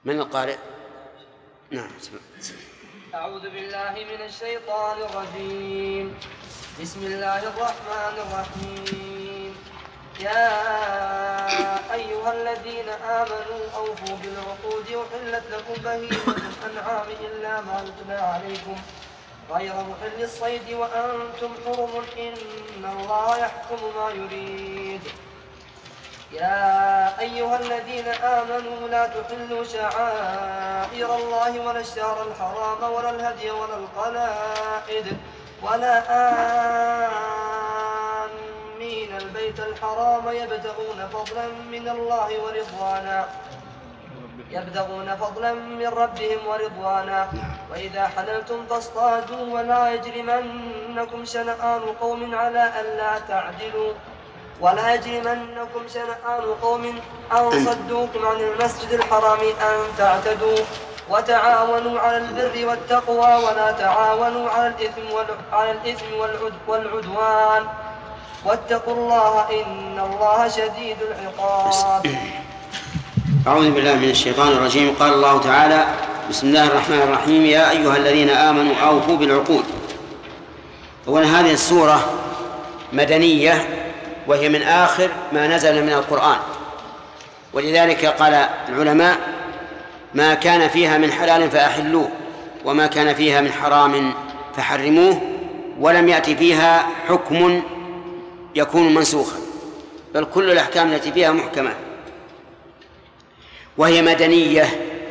من القارئ؟ نعم. أعوذ بالله من الشيطان الرجيم. بسم الله الرحمن الرحيم. يا أيها الذين آمنوا أوفوا بالعقود أحلت لكم بهيمة الأنعام إلا ما يتلى عليكم غير محل الصيد وأنتم حرم إن الله يحكم ما يريد. يا أيها الذين آمنوا لا تحلوا شعائر الله ولا الشهر الحرام ولا الهدي ولا القلائد ولا آمين البيت الحرام يبتغون فضلا من ربهم ورضوانا وإذا حللتم فاصطادوا ولا يجرمنكم شنآن قوم على ألا تعدلوا أن صدوكم عن المسجد الحرام أن تعتدوا وتعاونوا على البر والتقوى ولا تعاونوا على الإثم والعدوان واتقوا الله إن الله شديد العقاب. أعوذ بالله من الشيطان الرجيم. قال الله تعالى: بسم الله الرحمن الرحيم. يا أيها الذين آمنوا أوفوا بالعقود. أولا هذه السورة مدنية وهي من آخر ما نزل من القرآن، ولذلك قال العلماء: ما كان فيها من حلال فأحلوه وما كان فيها من حرام فحرموه، ولم يأتي فيها حكم يكون منسوخا، بل كل الأحكام التي فيها محكمة. وهي مدنية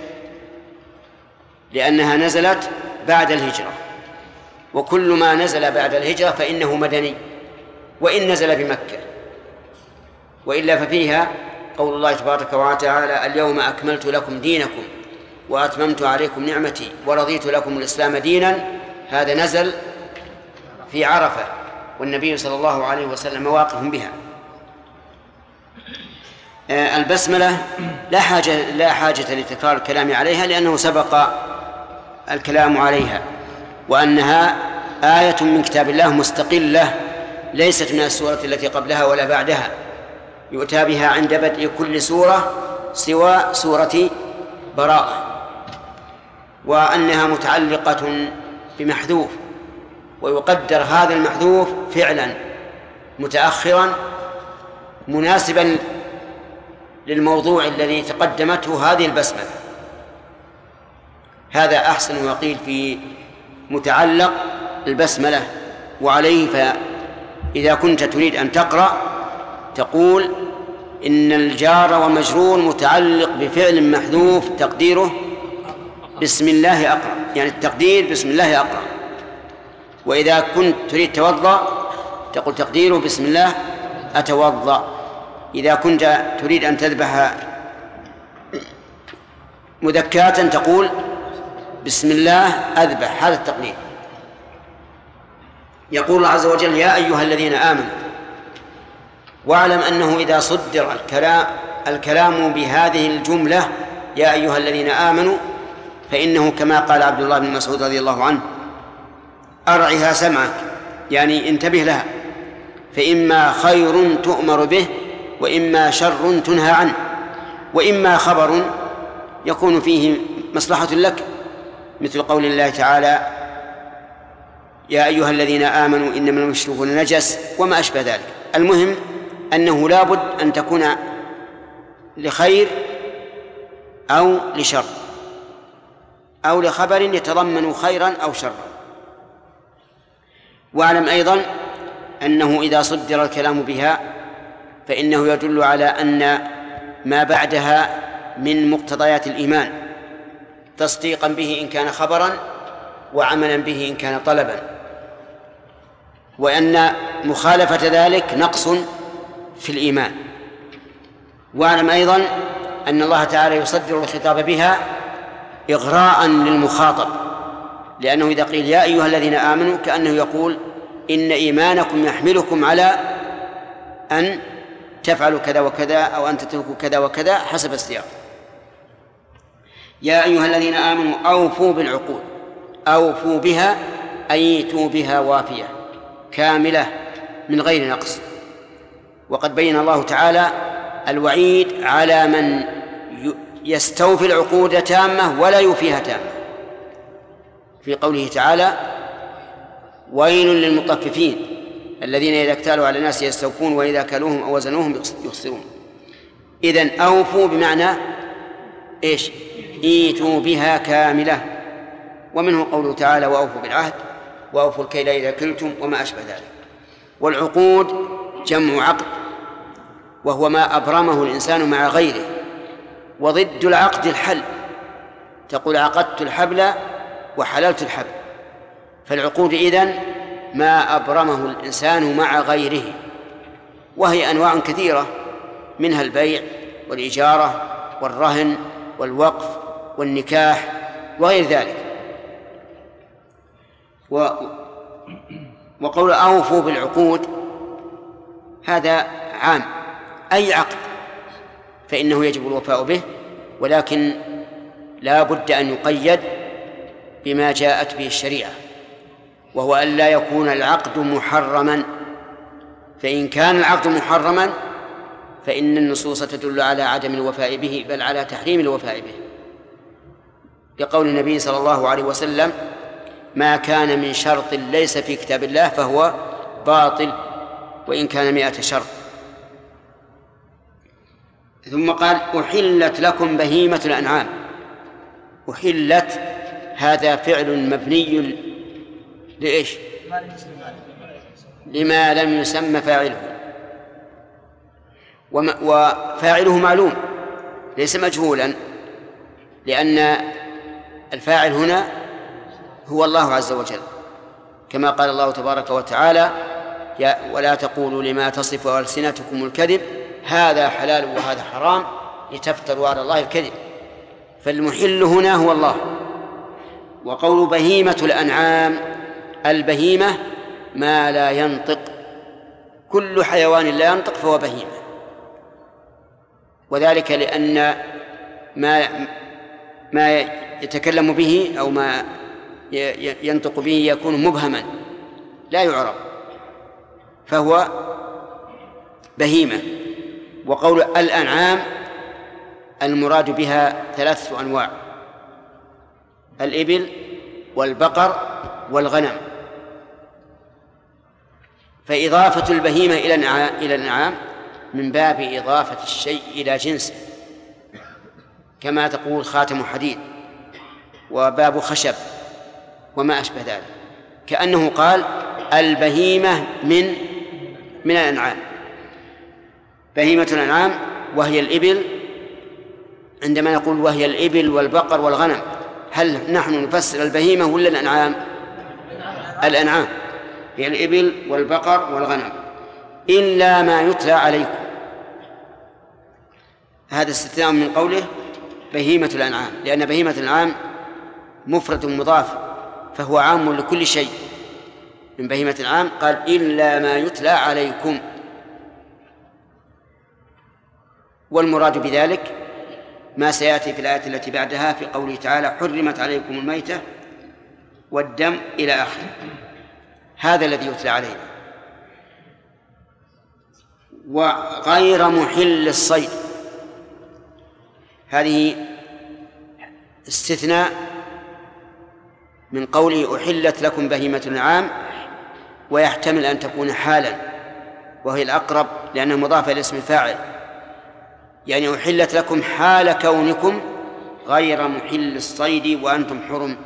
لأنها نزلت بعد الهجرة، وكل ما نزل بعد الهجرة فإنه مدني وإن نزل بمكة، وإلا ففيها قول الله تبارك وتعالى: اليوم أكملت لكم دينكم وأتممت عليكم نعمتي ورضيت لكم الإسلام دينا. هذا نزل في عرفة والنبي صلى الله عليه وسلم واقف بها. البسملة لا حاجة لتكرار الكلام عليها لأنه سبق الكلام عليها، وأنها آية من كتاب الله مستقلة ليست من السورة التي قبلها ولا بعدها، يؤتى بها عند بدء كل سورة سوى سورة براءة، وأنها متعلقة بمحذوف، ويقدر هذا المحذوف فعلا متأخرا مناسبا للموضوع الذي تقدمته هذه البسملة. هذا أحسن وقيل في متعلق البسملة. وعليه فإذا كنت تريد أن تقرأ تقول: إن الجار ومجرور متعلق بفعل محذوف تقديره بسم الله أقرأ، يعني التقدير بسم الله أقرأ. وإذا كنت تريد توضأ تقول تقديره بسم الله أتوضأ. إذا كنت تريد أن تذبح مذكاة تقول بسم الله أذبح. هذا التقدير. يقول الله عز وجل: يا أيها الذين آمنوا. واعلم أنه إذا صدر الكلام بهذه الجملة يا أيها الذين آمنوا فإنه كما قال عبد الله بن مسعود رضي الله عنه: أرعها سمعك، يعني انتبه لها، فإما خير تؤمر به وإما شر تنهى عنه، وإما خبر يكون فيه مصلحة لك، مثل قول الله تعالى: يا أيها الذين آمنوا إنما المشركون نجس وما أشبه ذلك. المهم أنه لا بد أن تكون لخير أو لشر أو لخبر يتضمن خيرا أو شرا. واعلم أيضا أنه إذا صدر الكلام بها فإنه يدل على أن ما بعدها من مقتضيات الإيمان، تصديقا به إن كان خبرا وعملا به إن كان طلبا، وأن مخالفة ذلك نقص في الإيمان. واعلم أيضا أن الله تعالى يصدر الخطاب بها إغراء للمخاطب، لأنه إذا قيل يا أيها الذين آمنوا كأنه يقول إن إيمانكم يحملكم على أن تفعلوا كذا وكذا أو أن تتركوا كذا وكذا حسب السياق. يا أيها الذين آمنوا أوفوا بالعقود. أوفوا بها أي ائتوا بها وافية كاملة من غير نقص. وقد بين الله تعالى الوعيد على من يستوفي العقود تامة ولا يوفيها تامة، في قوله تعالى: ويل للمطففين الذين إذا اكتالوا على الناس يستوفون وإذا كالوهم أو وزنوهم يخسرون. إذن أوفوا بمعنى إيش؟ إيتوا بها كاملة. ومنه قوله تعالى: وأوفوا بالعهد وأوفوا الكيل إذا كلتم وما أشبه ذلك. والعقود جمع عقد، وهو ما أبرمه الإنسان مع غيره، وضد العقد الحل، تقول عقدت الحبل وحللت الحبل. فالعقود إذن ما أبرمه الإنسان مع غيره، وهي أنواع كثيرة، منها البيع والإجارة والرهن والوقف والنكاح وغير ذلك. وقول أوفوا بالعقود هذا عام، أي عقد فإنه يجب الوفاء به، ولكن لا بد أن يقيد بما جاءت به الشريعة، وهو أن لا يكون العقد محرما، فإن كان العقد محرما فإن النصوص تدل على عدم الوفاء به، بل على تحريم الوفاء به، لقول النبي صلى الله عليه وسلم: ما كان من شرط ليس في كتاب الله فهو باطل وإن كان 100 شرط. ثم قال: أحلت لكم بهيمة الأنعام. أحلت هذا فعل مبني لإيش؟ لما لم يسمى فاعله، وفاعله معلوم ليس مجهولا، لأن الفاعل هنا هو الله عز وجل، كما قال الله تبارك وتعالى: ولا تقولوا لما تصف ألسنتكم الكذب هذا حلال وهذا حرام لتفتروا على الله الكذب. فالمحل هنا هو الله. وقول بهيمة الأنعام، البهيمة ما لا ينطق، كل حيوان لا ينطق فهو بهيمة، وذلك لأن ما يتكلم به أو ما ينطق به يكون مبهما لا يعرف، فهو بهيمة. وقول الأنعام المراد بها 3 أنواع: الإبل والبقر والغنم. فإضافة البهيمة إلى الأنعام من باب إضافة الشيء إلى جنسه، كما تقول خاتم حديد وباب خشب وما أشبه ذلك، كأنه قال البهيمة من الأنعام. بهيمة الأنعام وهي الإبل، عندما نقول وهي الإبل والبقر والغنم، هل نحن نفسر البهيمة ولا الأنعام؟ الأنعام هي الإبل والبقر والغنم، إلا ما يتلى عليكم. هذا استثناء من قوله بهيمة الأنعام، لأن بهيمة الأنعام مفرد مضاف، فهو عام لكل شيء. من بهيمة الأنعام قال إلا ما يتلى عليكم، والمراد بذلك ما سيأتي في الآية التي بعدها في قوله تعالى: حرمت عليكم الميتة والدم إلى آخره. هذا الذي يتلى علينا. وغير محل الصيد، هذه استثناء من قوله أحلت لكم بهيمة الأنعام، ويحتمل أن تكون حالا، وهي الأقرب لأنها مضافة إلى اسم الفاعل، يعني أحلت لكم حال كونكم غير محل الصيد وأنتم حرم.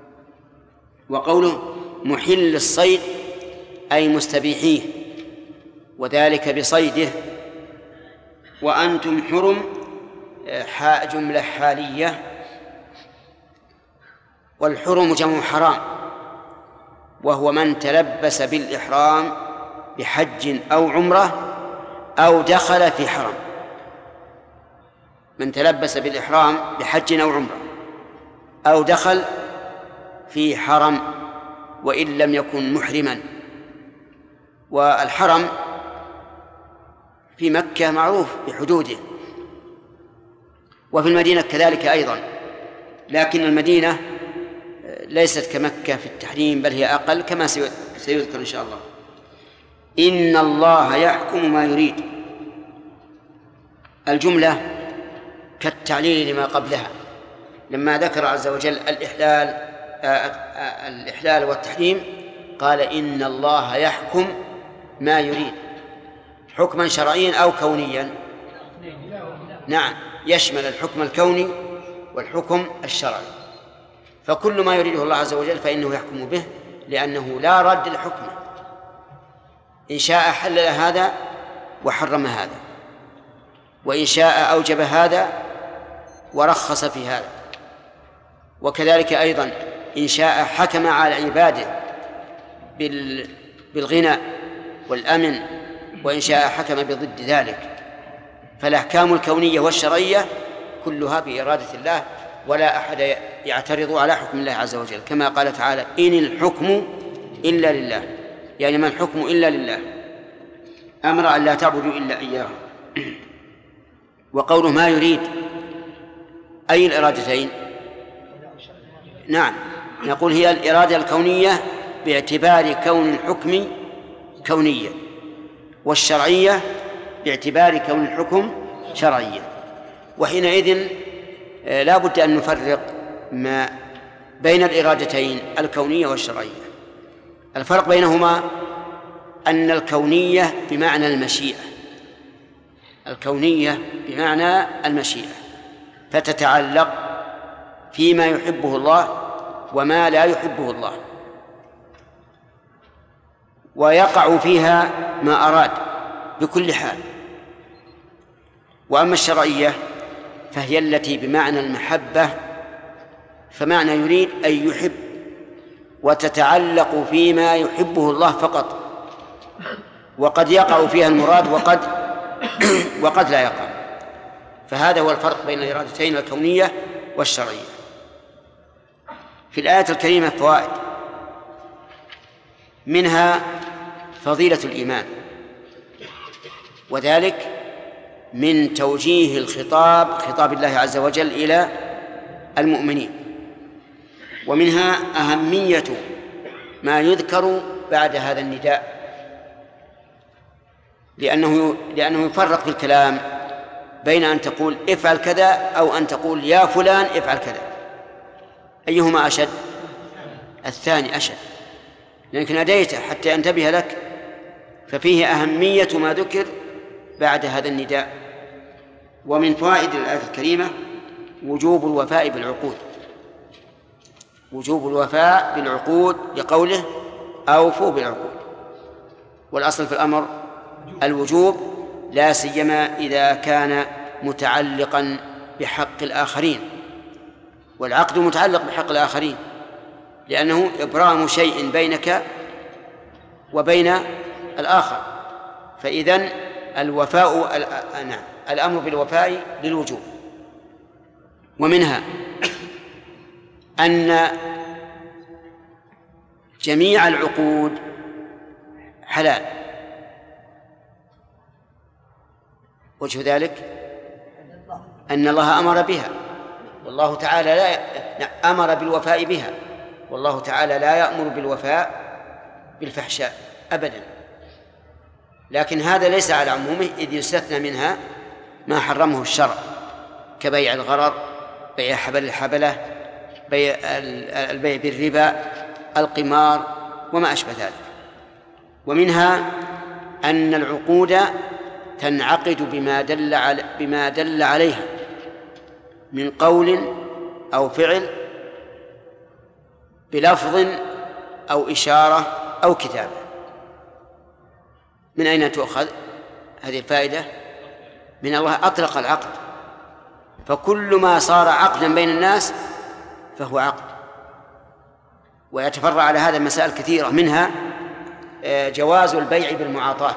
وقوله محل الصيد أي مستبيحيه، وذلك بصيده، وأنتم حرم جملة حالية، والحرم جمع حرام، وهو من تلبس بالإحرام بحج أو عمرة أو دخل في حرم. من تلبس بالإحرام بحج أو عمرة أو دخل في حرم وإن لم يكن محرما. والحرم في مكة معروف بحدوده، وفي المدينة كذلك أيضا، لكن المدينة ليست كمكة في التحريم، بل هي أقل كما سيذكر إن شاء الله. إن الله يحكم ما يريد. الجملة كالتعليل لما قبلها لما ذكر عز وجل الإحلال والتحريم قال إن الله يحكم ما يريد حكما شرعيا أو كونيا. نعم، يشمل الحكم الكوني والحكم الشرعي، فكل ما يريده الله عز وجل فإنه يحكم به لأنه لا رد لحكمه، إن شاء حلل هذا وحرم هذا، وإن شاء أوجب هذا ورخص في هذا، وكذلك أيضا إن شاء حكم على عباده بالغنى والأمن، وإن شاء حكم بضد ذلك. فالأحكام الكونية والشرعية كلها بإرادة الله، ولا أحد يعترض على حكم الله عز وجل، كما قال تعالى إن الحكم إلا لله، يعني ما الحكم إلا لله، أمر أن لا تعبدوا إلا إياه. وقوله ما يريد أي الإرادتين؟ نعم، نقول هي الإرادة الكونية باعتبار كون الحكم كونيا، والشرعية باعتبار كون الحكم شرعيا. وحينئذ لا بد أن نفرق ما بين الإرادتين الكونية والشرعية. الفرق بينهما أن الكونية بمعنى المشيئة، الكونية بمعنى المشيئة، فتتعلق فيما يحبه الله وما لا يحبه الله، ويقع فيها ما أراد بكل حال. وأما الشرعية فهي التي بمعنى المحبة، فمعنى يريد أن يحب، وتتعلق فيما يحبه الله فقط، وقد يقع فيها المراد وقد لا يقع. فهذا هو الفرق بين الإرادتين الكونية والشرعية. في الآية الكريمة فوائد، منها فضيلة الإيمان، وذلك من توجيه خطاب الله عز وجل إلى المؤمنين، ومنها أهمية ما يذكر بعد هذا النداء، لأنه يفرق في الكلام بين أن تقول افعل كذا أو أن تقول يا فلان افعل كذا، أيهما أشد؟ الثاني أشد، لأنك ناديته حتى ينتبه لك، ففيه أهمية ما ذكر بعد هذا النداء. ومن فوائد الآية الكريمة وجوب الوفاء بالعقود، وجوب الوفاء بالعقود لقوله أوفوا بالعقود، والأصل في الأمر الوجوب، لا سيما إذا كان متعلقا بحق الآخرين، والعقد متعلق بحق الآخرين لأنه إبرام شيء بينك وبين الآخر، فإذن الأمر بالوفاء للوجوب. ومنها أن جميع العقود حلال، وجه ذلك أن الله أمر بها، والله تعالى أمر بالوفاء بها، والله تعالى لا يأمر بالوفاء بالفحشاء أبدا، لكن هذا ليس على عمومه، إذ يستثنى منها ما حرمه الشرع كبيع الغرر، بيع حبل الحبلة، البيع بالربا، القمار وما أشبه ذلك. ومنها أن العقود تنعقد بما دل عليها من قول أو فعل، بلفظ أو إشارة أو كتابة. من أين تؤخذ هذه الفائدة؟ من الله أطلق العقد، فكل ما صار عقدا بين الناس فهو عقد. ويتفرع على هذا مسائل كثيرة، منها جواز البيع بالمعاطاة،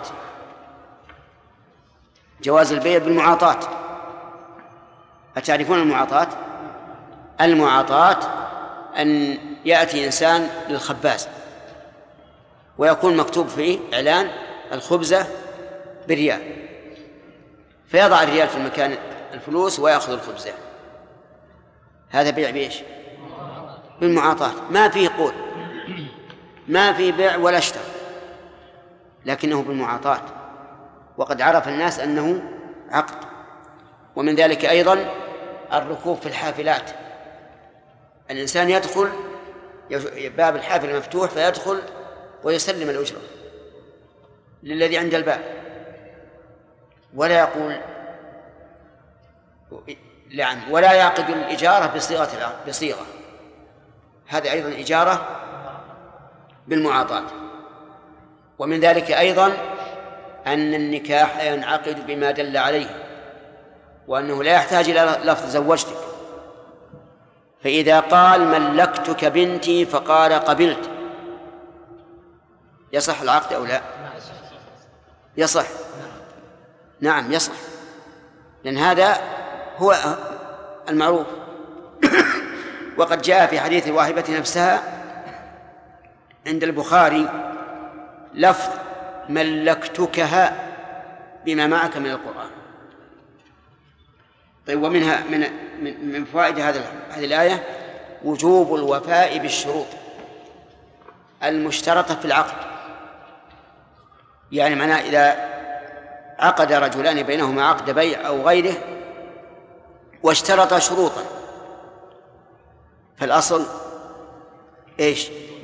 جواز البيع بالمعاطاة. أتعرفون المعاطاة؟ المعاطاة أن يأتي إنسان للخباز ويكون مكتوب فيه إعلان الخبزة بريال، فيضع الريال في المكان الفلوس ويأخذ الخبزة. هذا بيع بإيش؟ بالمعاطاة، ما فيه قول، ما فيه بيع ولا اشترى، لكنه بالمعاطاة، وقد عرف الناس أنه عقد. ومن ذلك أيضا الركوب في الحافلات. الإنسان يدخل باب الحافل مفتوح فيدخل ويسلم الأجرة للذي عند الباب، ولا يقول ولا يعقد الإجارة بصيغة، هذا أيضا إجارة بالمعاطاة. ومن ذلك أيضا أن النكاح ينعقد بما دل عليه، وأنه لا يحتاج إلى لفظ زوجتك. فإذا قال ملكتك بنتي فقال قبلت، يصح العقد أو لا؟ يصح. نعم يصح، لأن هذا هو المعروف. وقد جاء في حديث الواهبة نفسها عند البخاري لفظ ملكتكها بما معك من القرآن. طيب، ومنها من فوائد هذه الآية وجوب الوفاء بالشروط المشترطة في العقد. يعني معناه إذا عقد رجلان بينهما عقد بيع أو غيره واشترط شروطا، فالأصل إيش؟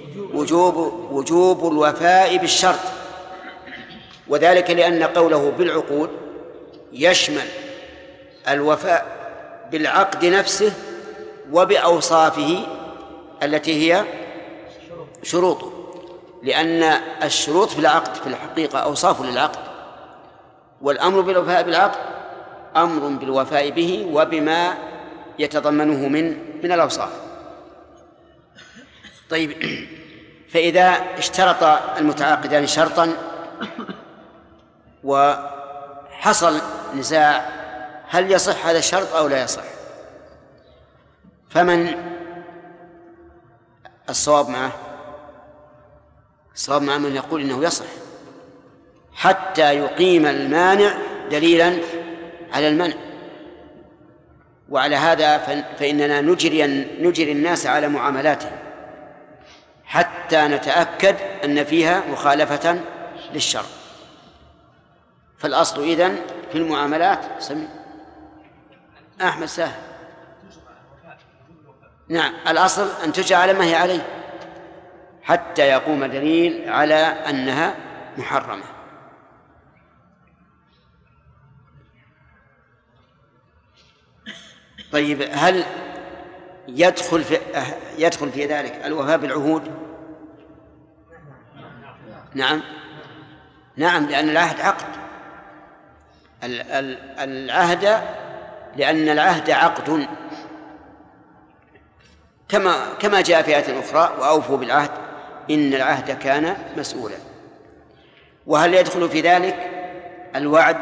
وجوب الوفاء بالشرط، وذلك لأن قوله بالعقود يشمل الوفاء بالعقد نفسه وبأوصافه التي هي شروطه، لأن الشروط في العقد في الحقيقة أوصاف للعقد، والأمر بالوفاء بالعقد أمر بالوفاء به وبما يتضمنه من الأوصاف. طيب، فإذا اشترط المتعاقدان شرطا وحصل نزاع هل يصح هذا الشرط أو لا يصح، فمن الصواب معه؟ الصواب مع من يقول إنه يصح حتى يقيم المانع دليلا على المنع. وعلى هذا فإننا نجري الناس على معاملاتهم حتى نتأكد أن فيها مخالفة للشرع. فالأصل إذن في المعاملات أحمد سهل. نعم، الأصل أن تجعل على ما هي عليه حتى يقوم دليل على أنها محرمة. طيب، هل يدخل في ذلك الوفاء بالعهود؟ نعم، لأن العهد عقد. العهد لأن العهد عقد، كما جاء في آية أخرى وأوفوا بالعهد إن العهد كان مسؤولا. وهل يدخل في ذلك الوعد؟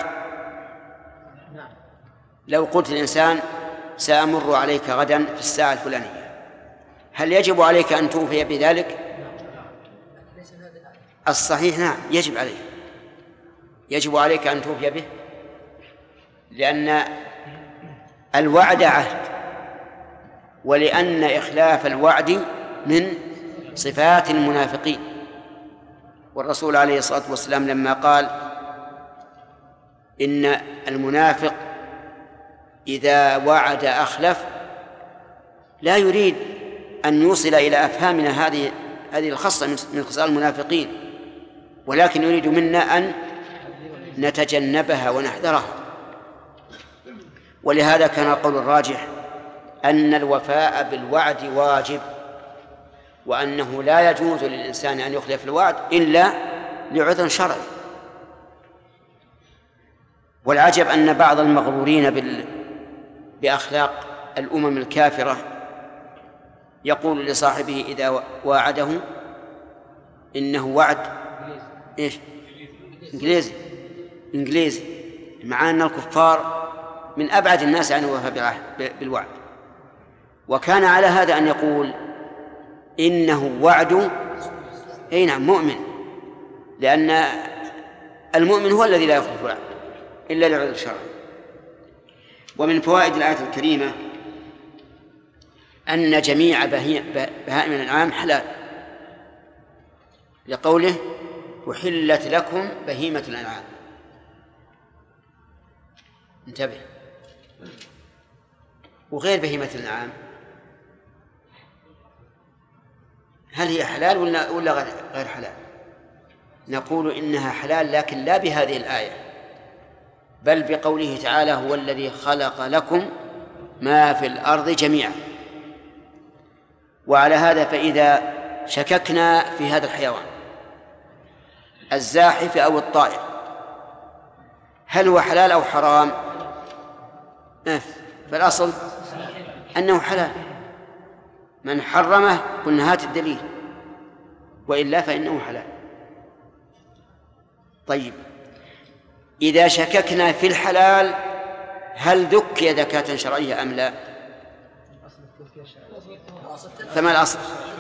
لو قلت الإنسان سأمر عليك غدا في الساعة الفلانية، هل يجب عليك أن توفي بذلك؟ الصحيح نعم، يجب عليك أن توفي به، لأن الوعد عهد، ولأن إخلاف الوعد من صفات المنافقين. والرسول عليه الصلاة والسلام لما قال إن المنافق إذا وعد أخلف لا يريد أن يوصل إلى أفهامنا هذه الخاصة من خصال المنافقين، ولكن يريد منا أن نتجنبها ونحذرها. ولهذا كان القول الراجح أن الوفاء بالوعد واجب، وأنه لا يجوز للإنسان أن يخلف الوعد إلا لعذر شرعي. والعجب أن بعض المغرورين بأخلاق الأمم الكافرة يقول لصاحبه إذا واعده إنه وعد إيش؟ إنجليزي، مع أن الكفار من أبعد الناس عن الوفاء بالوعد. وكان على هذا أن يقول إنه وعد مؤمن، لأن المؤمن هو الذي لا يخلف الوعد إلا لعذر شرعي. ومن فوائد الآية الكريمة أن جميع بهائم الأنعام حلال، لقوله أحلت لكم بهيمة الأنعام. انتبه، وغير بهيمة الأنعام هل هي حلال ولا غير حلال؟ نقول إنها حلال، لكن لا بهذه الآية، بل بقوله تعالى: هو الذي خلق لكم ما في الأرض جميعا. وعلى هذا فإذا شككنا في هذا الحيوان الزاحف أو الطائر هل هو حلال أو حرام؟ فالأصل أنه حلال. من حرمه قلنا هات الدليل، وإلا فإنه حلال. طيب، إذا شككنا في الحلال هل ذكي ذكاة شرعية أم لا؟ فما الأصل؟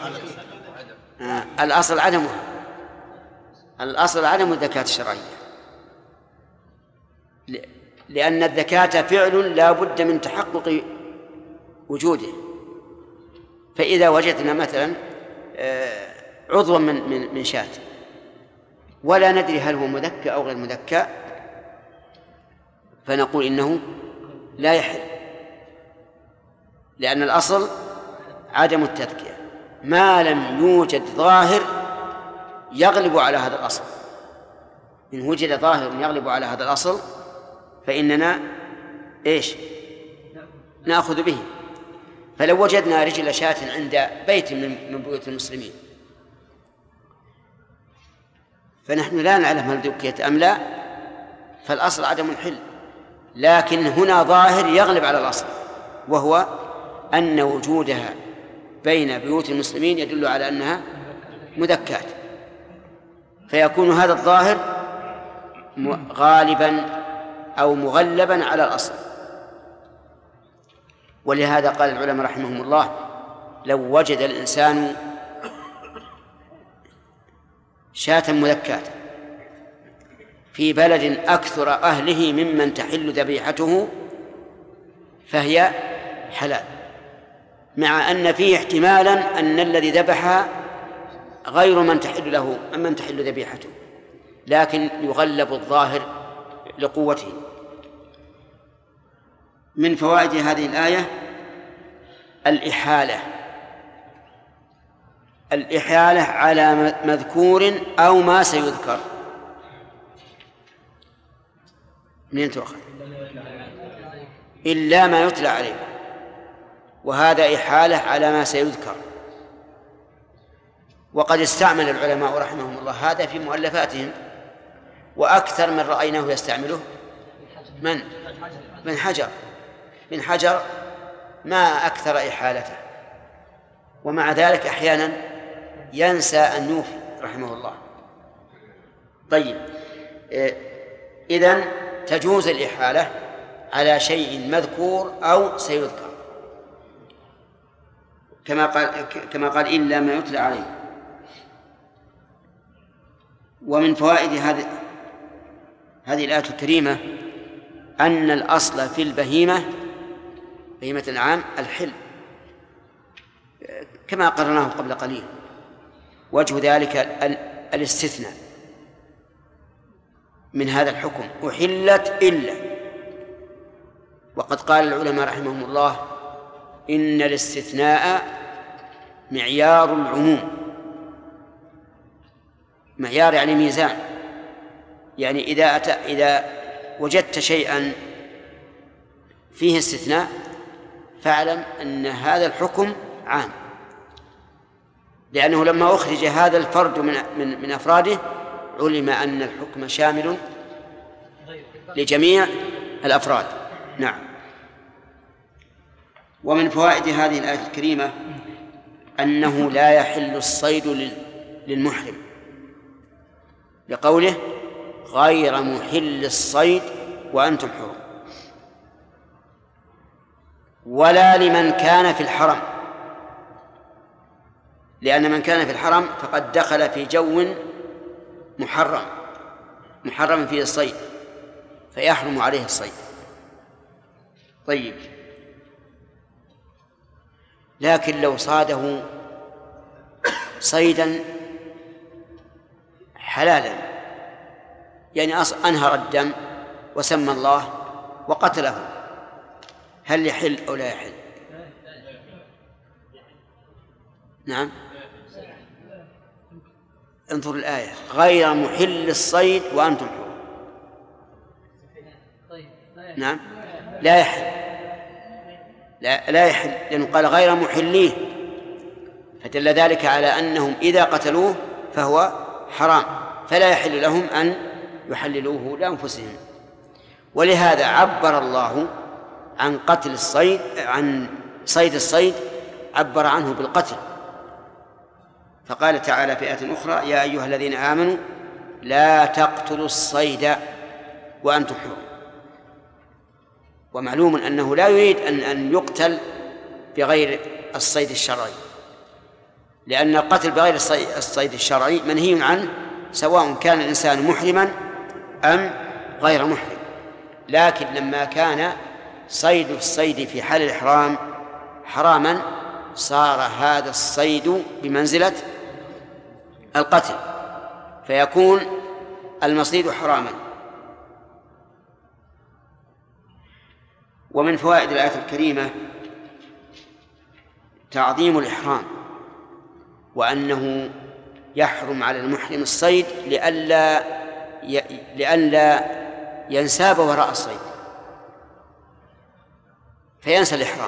الأصل عدمها، الأصل عدم الذكاة الشرعية، لأن الذكاة فعل لا بد من تحقق وجوده. فإذا وجدنا مثلا عضوا من شاة ولا ندري هل هو مذكى أو غير مذكى، فنقول إنه لا يحل، لأن الأصل عدم التذكية ما لم يوجد ظاهر يغلب على هذا الأصل. إن وجد ظاهر يغلب على هذا الأصل فإننا نأخذ به. فلو وجدنا رجل شاة عند بيت من بيوت المسلمين فنحن لا نعلم هل ذكيت أم لا، فالأصل عدم الحل، لكن هنا ظاهر يغلب على الأصل، وهو أن وجودها بين بيوت المسلمين يدل على أنها مذكات، فيكون هذا الظاهر غالبا أو مغلبا على الأصل. ولهذا قال العلماء رحمهم الله: لو وجد الإنسان شاة مذكاة في بلد أكثر أهله ممن تحل ذبيحته فهي حلال، مع أن فيه احتمالا أن الذي ذبحها غير من تحل ذبيحته، لكن يغلب الظاهر لقوته. من فوائد هذه الآية الإحالة على مذكور أو ما سيذكر. منين تؤخذ؟ إلا ما يتلى عليه، وهذا إحالة على ما سيذكر. وقد استعمل العلماء رحمهم الله هذا في مؤلفاتهم، وأكثر من رأيناه يستعمله من حجر ما أكثر إحالته، ومع ذلك أحيانا ينسى أن يوفي رحمه الله. طيب، إذن تجوز الإحالة على شيء مذكور أو سيذكر، كما قال إلا ما يتلى عليه. ومن فوائد هذه الآية الكريمة أن الأصل في بهيمة الأنعام الحل، كما قررناه قبل قليل. وجه ذلك الاستثناء من هذا الحكم: أحلت إلا. وقد قال العلماء رحمهم الله: إن الاستثناء معيار العموم. معيار يعني ميزان، يعني إذا وجدت شيئا فيه استثناء فاعلم أن هذا الحكم عام، لأنه لما أخرج هذا الفرد من أفراده علم أن الحكم شامل لجميع الأفراد. نعم. ومن فوائد هذه الآية الكريمة أنه لا يحل الصيد للمحرم، لقوله: غير محل الصيد وأنتم حرم، ولا لمن كان في الحرم، لأن من كان في الحرم فقد دخل في جو محرم فيه الصيد فيحرم عليه الصيد. طيب، لكن لو صاده صيدا حلالا، يعني أنهر الدم وسمى الله وقتله، هل يحل أو لا يحل؟ نعم. انظر الآية: غير محل الصيد وأنتم حرم. نعم، لا يحل، لا يحل، لأنه قال غير محليه، فدل ذلك على أنهم إذا قتلوه فهو حرام، فلا يحل لهم أن يحللوه لأنفسهم. ولهذا عبر الله عن قتل الصيد، عن صيد الصيد عبر عنه بالقتل، فقال تعالى في آية أخرى: يا أيها الذين آمنوا لا تقتلوا الصيد وأنتم حرم. ومعلوم أنه لا يريد أن يقتل بغير الصيد الشرعي، لأن القتل بغير الصيد الشرعي منهي عنه، سواء كان الإنسان محرما أم غير محرم. لكن لما كان صيد الصيد في حال الإحرام حراما، صار هذا الصيد بمنزلة القتل، فيكون المصيد حراما. ومن فوائد الآية الكريمة تعظيم الإحرام، وأنه يحرم على المحرم الصيد لئلا ينساب وراء الصيد فينسى الإحرام.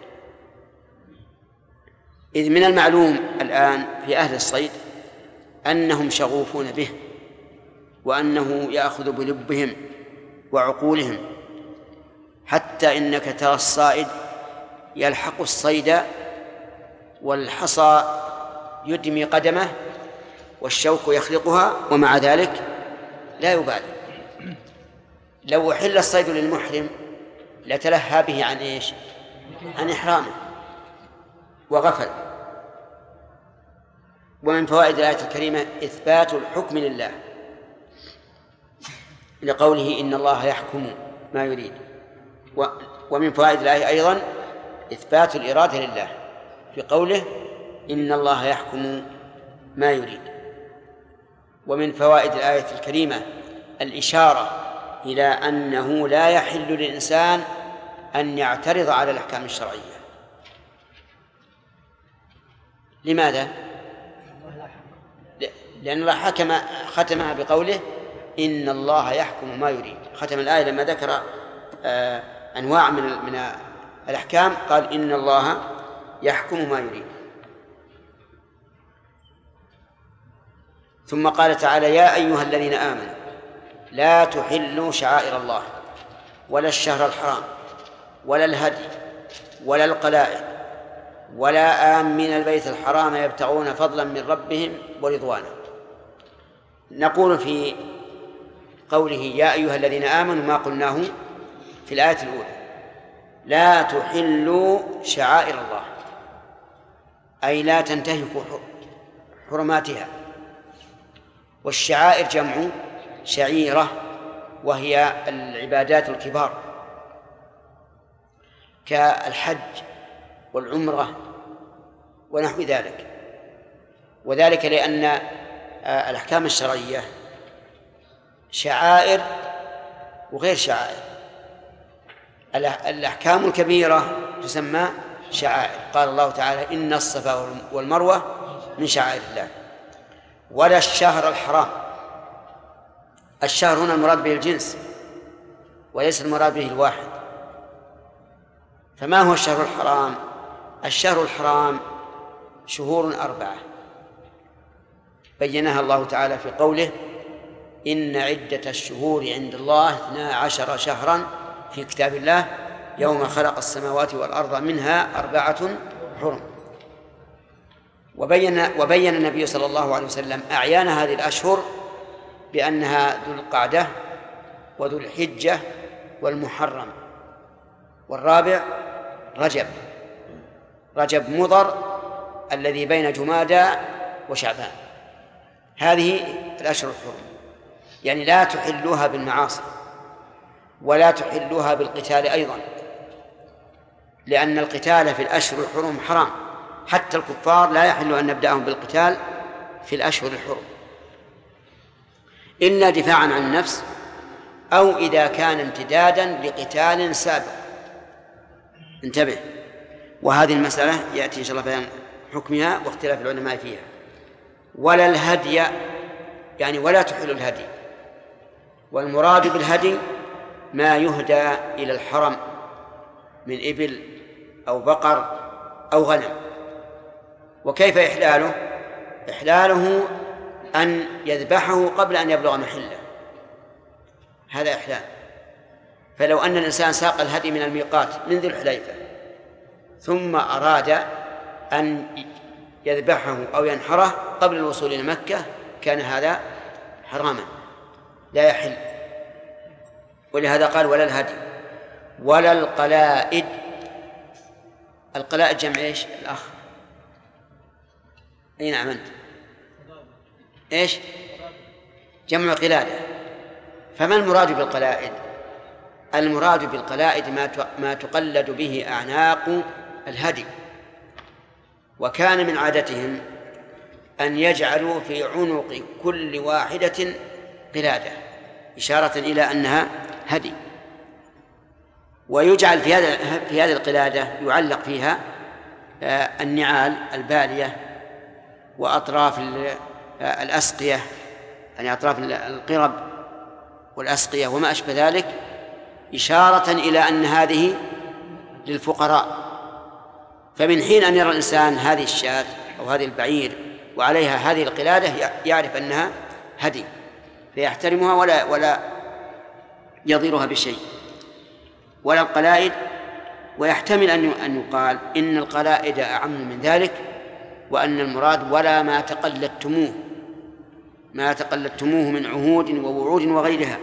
إذ من المعلوم الآن في أهل الصيد أنهم شغوفون به، وأنه يأخذ بلبهم وعقولهم، حتى إنك ترى الصائد يلحق الصيد والحصى يدمي قدمه والشوك يخلقها، ومع ذلك لا يبالي. لو أحل الصيد للمحرم لتلهى به عن إيش؟ عن إحرامه وغفل. ومن فوائد الآية الكريمة إثبات الحكم لله، لقوله إن الله يحكم ما يريد. ومن فوائد الآية أيضا إثبات الإرادة لله في قوله إن الله يحكم ما يريد. ومن فوائد الآية الكريمة الإشارة إلى أنه لا يحل للإنسان أن يعترض على الأحكام الشرعية. لماذا؟ لأن الله ختمها بقوله إن الله يحكم ما يريد. ختم الآية لما ذكر أنواع من الأحكام قال إن الله يحكم ما يريد. ثم قال تعالى: يا أيها الذين آمنوا لا تحلوا شعائر الله ولا الشهر الحرام ولا الهدي ولا القلائد ولا آمين البيت الحرام يبتغون فضلا من ربهم ورضوانه. نقول في قوله يا أيها الذين آمنوا ما قلناه في الآية الأولى: لا تحلوا شعائر الله، أي لا تنتهكوا حرماتها. والشعائر جمع شعيرة، وهي العبادات الكبار كالحج والعمرة ونحو ذلك. وذلك لأن الأحكام الشرعية شعائر وغير شعائر. الأحكام الكبيرة تسمى شعائر، قال الله تعالى: إن الصفا والمروة من شعائر الله. ولا الشهر الحرام. الشهر هنا المراد به الجنس وليس المراد به الواحد. فما هو الشهر الحرام؟ الشهر الحرام شهور 4 بينها الله تعالى في قوله: إن عدة الشهور عند الله 12 شهرا في كتاب الله يوم خلق السماوات والأرض منها 4 حرم. وبين النبي صلى الله عليه وسلم أعيان هذه الأشهر بأنها ذو القعدة وذو الحجة والمحرم، والرابع رجب مضر الذي بين جمادى وشعبان. هذه الأشهر الحرم، يعني لا تحلوها بالمعاصي ولا تحلوها بالقتال أيضا، لأن القتال في الأشهر الحرم حرام. حتى الكفار لا يحل أن نبدأهم بالقتال في الأشهر الحرم إلا دفاعا عن النفس، أو إذا كان امتدادا لقتال سابق. انتبه. وهذه المسألة يأتي إن شاء الله بيان حكمها واختلاف العلماء فيها. ولا الهدي يعني ولا تحل الهدي، والمراد بالهدي ما يهدى إلى الحرم من إبل أو بقر أو غنم. وكيف إحلاله؟ إحلاله أن يذبحه قبل أن يبلغ محله، هذا إحلال. فلو أن الإنسان ساق الهدي من الميقات من ذي الحليفة ثم أراد أن يذبحه أو ينحره قبل الوصول إلى مكة كان هذا حراما لا يحل. ولهذا قال ولا الهدي ولا القلائد. القلائد جمع إيش الأخ؟ أي نعم أنت إيش؟ جمع قلادة. فما المراد بالقلائد؟ المراد بالقلائد ما تقلد به أعناق الهدي. وكان من عادتهم أن يجعلوا في عنق كل واحدة قلادة إشارة إلى أنها هدي، ويجعل في هذه القلادة يعلق فيها النعال البالية وأطراف الأسقية، يعني أطراف القرب والأسقية وما أشبه ذلك، إشارة إلى أن هذه للفقراء. فمن حين أن يرى الإنسان هذه الشاة أو هذه البعير وعليها هذه القلادة يعرف أنها هدي فيحترمها ولا يضيرها بشيء. ولا القلائد. ويحتمل أن يقال إن القلائد أعم من ذلك، وأن المراد ولا ما تقلدتموه من عهود ووعود وغيرها.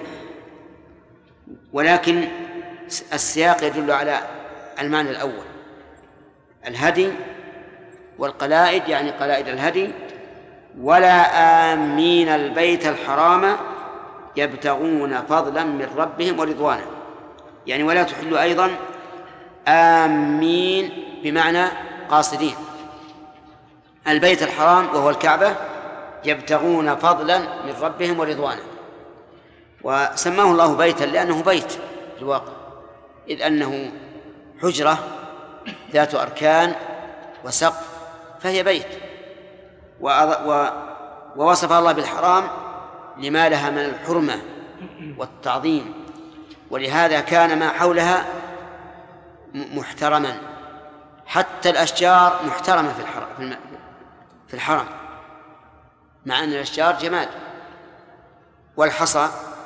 ولكن السياق يدل على المعنى الأول، الهدي والقلائد يعني قلائد الهدي. ولا آمين البيت الحرام يبتغون فضلا من ربهم ورضوانا، يعني ولا تحل أيضا آمين بمعنى قاصدين البيت الحرام وهو الكعبة يبتغون فضلا من ربهم ورضوانا. وسماه الله بيتا لأنه بيت في الواقع، إذ أنه حجرة ذات أركان وسقف فهي بيت. ووصف الله بالحرام لما لها من الحرمة والتعظيم، ولهذا كان ما حولها محترما، حتى الأشجار محترمة في الحرم مع أن الأشجار جماد. والحصى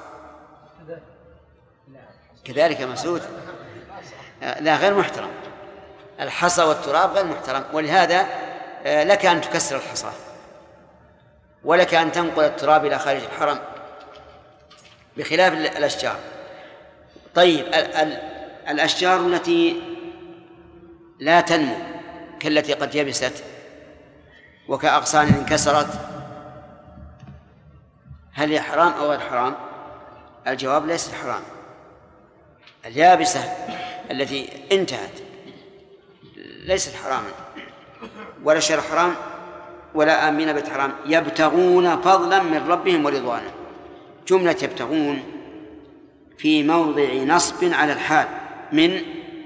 كذلك مسعود لا غير محترم، الحصى والتراب غير محترم. ولهذا لك أن تكسر الحصى ولك أن تنقل التراب إلى خارج الحرم بخلاف الأشجار. طيب الأشجار التي لا تنمو كالتي قد يبست وكأغصان انكسرت هل هي حرام أو غير حرام؟ الجواب ليس حرام. اليابسة التي انتهت ليست حراما، ولا شر حرام ولا آمين بيت حرام يبتغون فضلا من ربهم ورضوانا. جملة يبتغون في موضع نصب على الحال من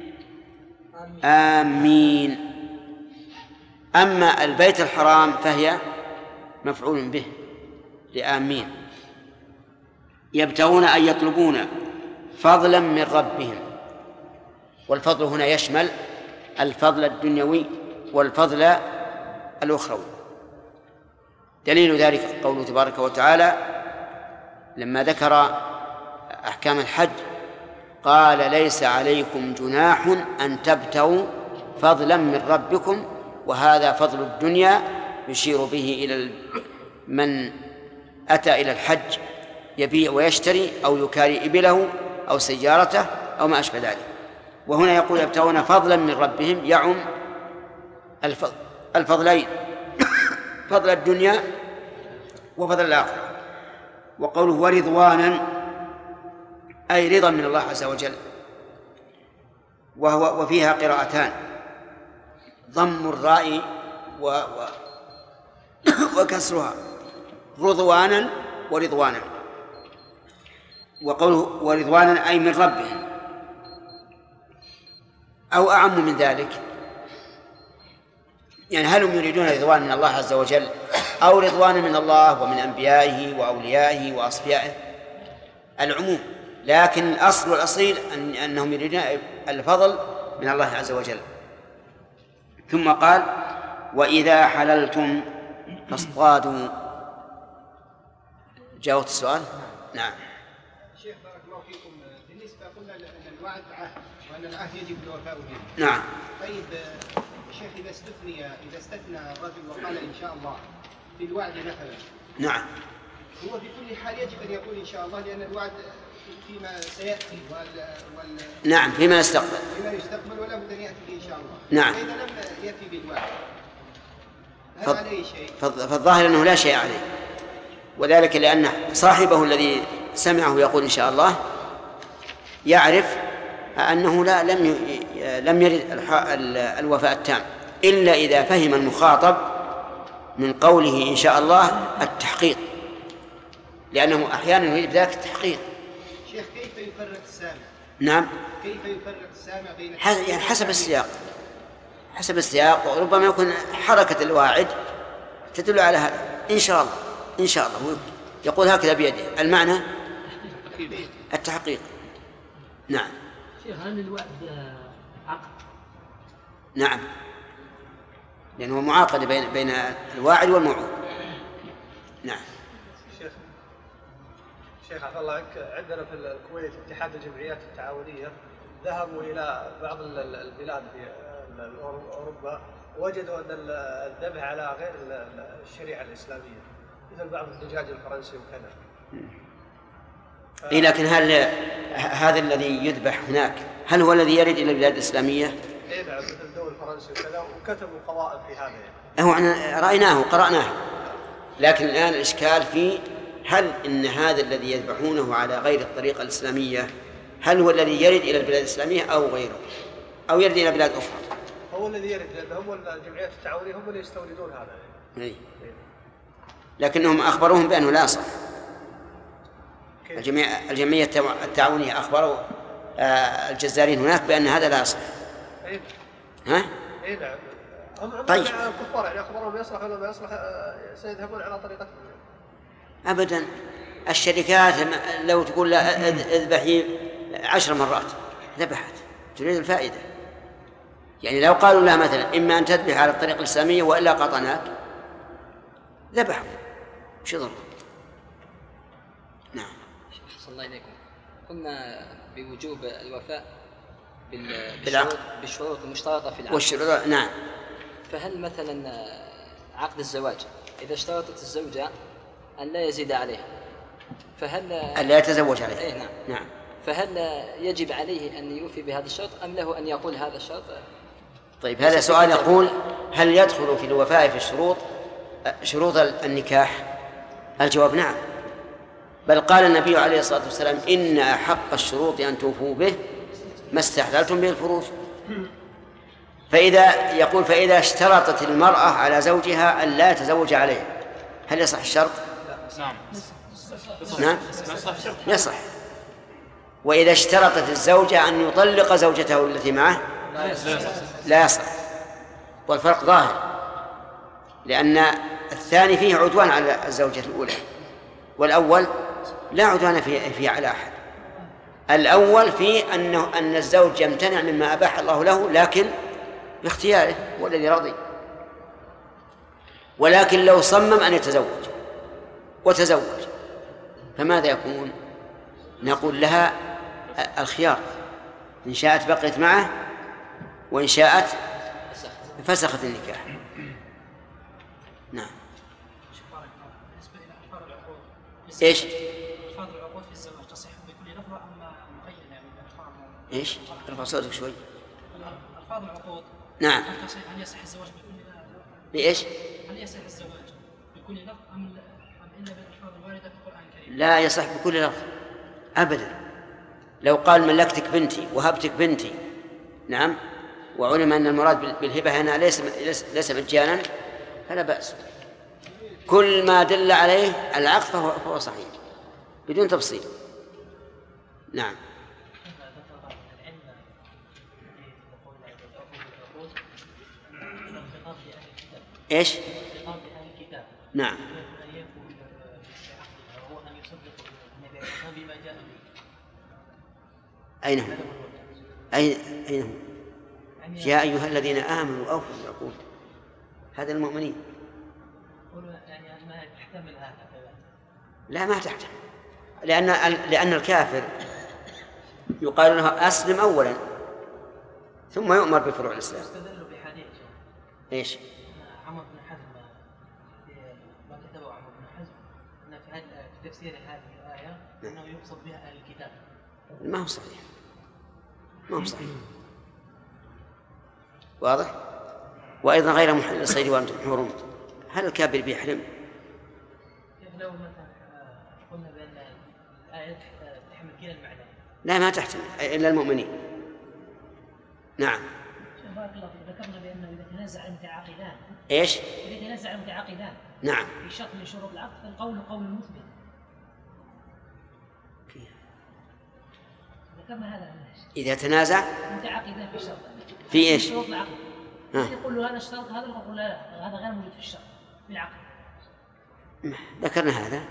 آمين. أما البيت الحرام فهي مفعول به لآمين. يبتغون أن يطلبون فضلا من ربهم، والفضل هنا يشمل الفضل الدنيوي والفضل الأخروي. دليل ذلك قوله تبارك وتعالى لما ذكر أحكام الحج قال ليس عليكم جناح أن تبتغوا فضلا من ربكم، وهذا فضل الدنيا يشير به إلى من أتى إلى الحج يبيع ويشتري أو يكاري إبله أو سيارته أو ما أشبه ذلك. وهنا يقول يبتغون فضلا من ربهم يعم الفضلين فضل الدنيا وفضل الآخرة. وقوله ورضوانا أي رضا من الله عز وجل، وفيها قراءتان ضم الراء وكسرها رضوانا ورضوانا. وقوله ورضوانا أي من ربهم، أو أعم من ذلك؟ يعني هل هم يريدون رضوان من الله عز وجل أو رضوان من الله ومن أنبيائه وأوليائه وأصفيائه؟ العموم، لكن الأصل والأصيل أنهم يريدون الفضل من الله عز وجل. ثم قال: وإذا حللتم فاصطادوا. جاوبت السؤال؟ نعم. شيخ بارك الله فيكم، بالنسبة قلنا أن الوعد عهد وأن العهد يجب الوفاء به. نعم. طيب شيخ، إذا استثنى الرجل وقال إن شاء الله في الوعد مثلا، نعم، هو بكل حال يجب أن يقول إن شاء الله، لأن الوعد فيما سيأتي نعم فيما يستقبل ولا بد أن يأتي به إن شاء الله. نعم. فإذا لم يأتي بالوعد هل عليه شيء؟ فالظاهر أنه لا شيء عليه، وذلك لأن صاحبه الذي سمعه يقول إن شاء الله يعرف أنه لم يرد الوفاء التام، إلا إذا فهم المخاطب من قوله إن شاء الله التحقيق، لأنه أحيانا يريد ذلك التحقيق. شيخ، كيف يفرق السامع؟ نعم، كيف يفرق السامع بين يعني حسب السياق، وربما يكون حركة الواعد تدل على هذا إن شاء الله. إن شاء الله يقول هكذا بيده، المعنى التحقيق. نعم. شيخ، هل الوعد عقد؟ نعم، لأنه معاقد بين الواعد والموعود. نعم. شيخ عفى الله عنك، عندنا في الكويت اتحاد الجمعيات التعاونية ذهبوا إلى بعض البلاد في أوروبا، وجدوا أن الذبح على غير الشريعة الإسلامية، مثل بعض الدجاج الفرنسي وكذا. لكن هل هذا الذي يذبح هناك هل هو الذي يرد إلى البلاد الإسلامية؟ نعم، مثل الدول الفرنسي وكذا، وكتبوا قواعد في هذا. هو رأيناه وقرأناه، لكن الآن الإشكال في هل إن هذا الذي يذبحونه على غير الطريقة الإسلامية هل هو الذي يرد إلى البلاد الإسلامية أو غيره، أو يرد إلى بلاد أخرى؟ هو الذي يرد، لأن هم الجمعيات التعاونية هم اللي يستوردون هذا. لكنهم أخبروهم بأنه لا صح. الجمعية التعاونية أخبروا الجزارين هناك بأن هذا لا صح. ها؟ نعم. هم طيب. الكفار يعني أخبرهم يصلح ولا ما يصلح، سيذهبون على طريقة. أبدا، الشركات لو تقول لا اذبحي 10 مرات ذبحت، تريد الفائدة. يعني لو قالوا لها مثلا إما أن تذبح على الطريقة الإسلامية وإلا قطعناك، ذبحوا، وش يضر؟ نعم. أحسن الله إليكم. قلنا بوجوب الوفاء بالشروط المشترطة في العقد والشروط. نعم. فهل مثلا عقد الزواج إذا اشترطت الزوجة أن لا يزيد عليها، فهل أن لا يتزوج عليها؟ إيه نعم. نعم. فهل يجب عليه أن يوفي بهذا الشرط أم له أن يقول هذا الشرط؟ طيب، هذا سؤال يقول: هل يدخل في الوفاء في شروط النكاح؟ الجواب نعم، بل قال النبي عليه الصلاة والسلام: إن أحق الشروط أن توفوا به ما استحللتم به الفروج. فإذا اشترطت المرأة على زوجها أن لا يتزوج عليها، هل يصح الشرط؟ نعم، يصح. وإذا اشترطت الزوجة أن يطلق زوجته التي معه لا يصح، والفرق ظاهر، لأن الثاني فيه عدوان على الزوجة الأولى، والأول لا عدوان فيه على أحد. الأول فيه أن الزوج يمتنع مما أباح الله له، لكن باختياره، هو الذي رضي. ولكن لو صمم أن يتزوج وتزوج فماذا يكون؟ نقول لها الخيار، إن شاءت بقيت معه وإن شاءت فسخت النكاح. نعم. إيش؟ ألفاظ العقود في الزواج تصح بكل لفظة أم مقيدة يعني بألفاظ؟ إيش؟ ارفع صوتك شوي. ألفاظ العقود. نعم. هل يصح الزواج بكل لفظ؟ بإيش؟ هل يصح الزواج بكل لفظ أم إلا بالألفاظ الواردة في القرآن الكريم؟ لا يصح بكل لفظ أبدا. لو قال ملكتك بنتي وهبتك بنتي، نعم، وعلم أن المراد بالهبة هنا ليس مجانا، فلا بأس. كل ما دل عليه العقد فهو صحيح بدون تفصيل. نعم. إيش؟ الخطاب لأهل الكتاب. نعم. أن يكون بعقدها وهو أن يصدق النبي بما جاء به. أين هو؟ أين هو؟ يا أيها الذين آمنوا أوفوا بالعقود، هذا المؤمنين. يعني ما تحتمل هذا؟ لا ما تحتمل، لأن الكافر يقال له أسلم أولا ثم يؤمر بفروع الإسلام. استدلوا بحديث إيش؟ عمرو بن حزم، ما كتبه عمرو بن حزم أن في تفسير هذه الآية أنه يقصد بها أهل الكتاب. ما هو صحيح، ما هو صحيح. واضح؟ وأيضا غير محل الصيد وأنتم حرم، هل الكافر بيحرم؟ لو مثلا قلنا بأن الآية تحمل كلا المعنى. لا ما تحتمل إلا المؤمنين. نعم. بارك الله فيك، ذكرنا بأنه إذا تنازع المتعاقدان. إيش؟ إذا تنازع المتعاقدان. نعم. في شرط من شروط العقد فالقول قول مثبت. ذكرنا هذا الناس. إذا تنازع متعاقدان في شرط. في إيش؟ شروط العقد. يقول له هذا اشترط هذا، يقول لا هذا غير موجود في الشرط في العقد. ذكرنا هذا.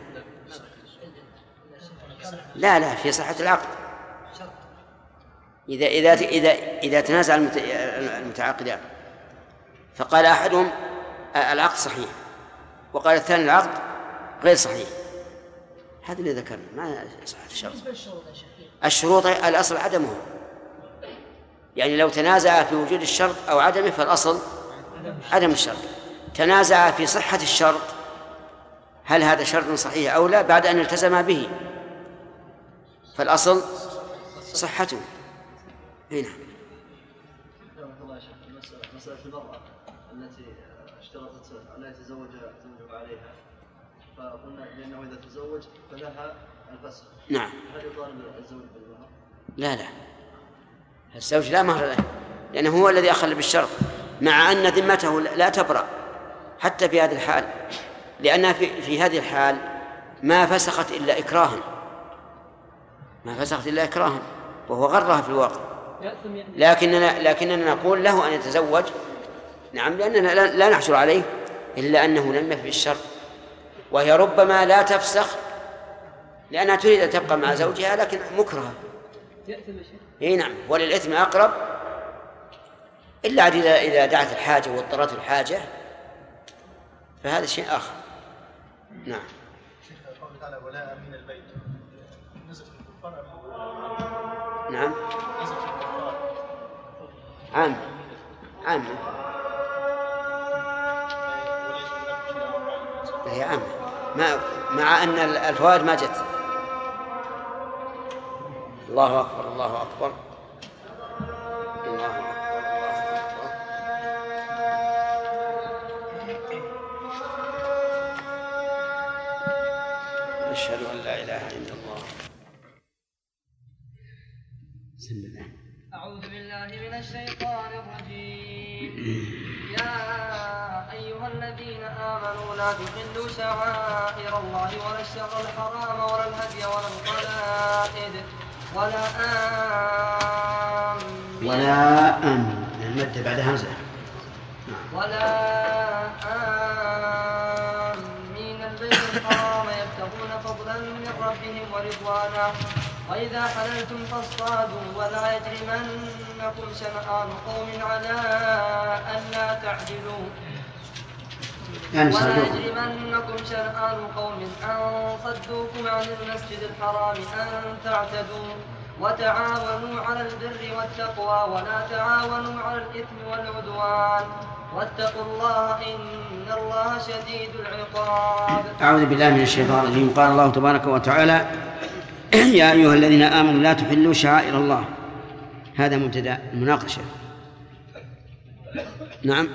لا في صحة العقد. إذا تنازع المتعاقدان فقال أحدهم العقد صحيح وقال الثاني العقد غير صحيح، هذا اللي ذكرنا ما صحة الشرط. الشروط الأصل عدمه، يعني لو تنازع في وجود الشرط أو عدمه فالأصل عدم الشرط. تنازع في صحة الشرط، هل هذا شرط صحيح أو لا بعد أن التزم به، فالأصل صحته. هنا مسألة المرأة التي اشترطت أن لا يتزوج عليها، فقلنا بأنه إذا تزوج فلها الفسخ. نعم. هل يطالب الزوج بالمهر؟ لا الزوج لا مهر له، لأنه هو الذي أخل بالشرط، مع أن ذمته لا تبرأ حتى في هذه الحال، لأنها في هذه الحال ما فسخت إلا إكراها، وهو غرها في الواقع. لكننا نقول له أن يتزوج، نعم، لأننا لا نحجر عليه إلا أنه لم يفي الشرط، وهي ربما لا تفسخ لأنها تريد أن تبقى مع زوجها لكن مكرهة. نعم، وللإثم أقرب، إلا إذا دعت الحاجة واضطرت الحاجة فهذا شيء آخر. نعم. قوله تعالى ولا من البيت نزل في الكفار. نعم. نزل في الكفار. عام. هي عام، مع أن الفوائد ما جت. الله أكبر الله أكبر الله أكبر. أشهد أن لا إله إلا الله. بسم الله. أعوذ بالله من الشيطان الرجيم. يا أيها الذين آمنوا لا تحلوا شعائر الله ولا الشهر الحرام ولا الهدي ولا القلائد ولا المد بعد همزة. ولا آمين البيت الحرام يبتغون فضلا من ربهم ورضوانا وإذا حللتم فاصطادوا ولا يجرمنكم شنآن قوم على ألا تعدلوا ولا يجرمنكم شنآن قوم أن صدوكم عن المسجد الحرام أن تعتدوا وتعاونوا على البر والتقوى ولا تعاونوا على الإثم والعدوان واتقوا الله إن الله شديد العقاب. أعوذ بالله من الشيطان الرجيم. قال الله تبارك وتعالى يا أيها الذين آمنوا لا تحلوا شعائر الله. هذا مبتدأ المناقشة. نعم،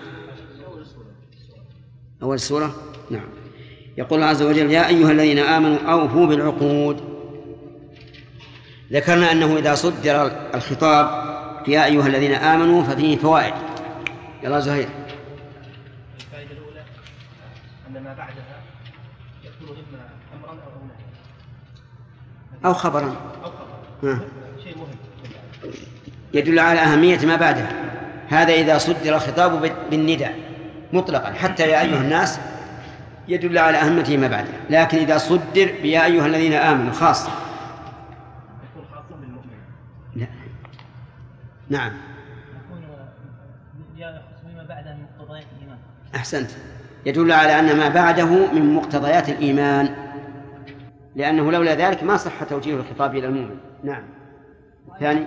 أول السورة. نعم. يقول الله عز وجل يا أيها الذين آمنوا أوفوا بالعقود. ذكرنا أنه إذا صدر الخطاب يا أيها الذين آمنوا ففيه فوائد. يلا زهير. الفائدة الأولى أن ما بعدها يكون إما أمرا أو نهيا أو خبرا شيء مهم يدل على أهمية ما بعدها. هذا إذا صدر الخطاب بالنداء مطلقا حتى يا أيها الناس يدل على أهمته ما بعده، لكن إذا صدر بيا أيها الذين آمنوا خاصة. لا. نعم. أحسنت، يدل على أن ما بعده من مقتضيات الإيمان، لأنه لولا ذلك ما صح توجيه الخطاب إلى المؤمن. نعم. الثاني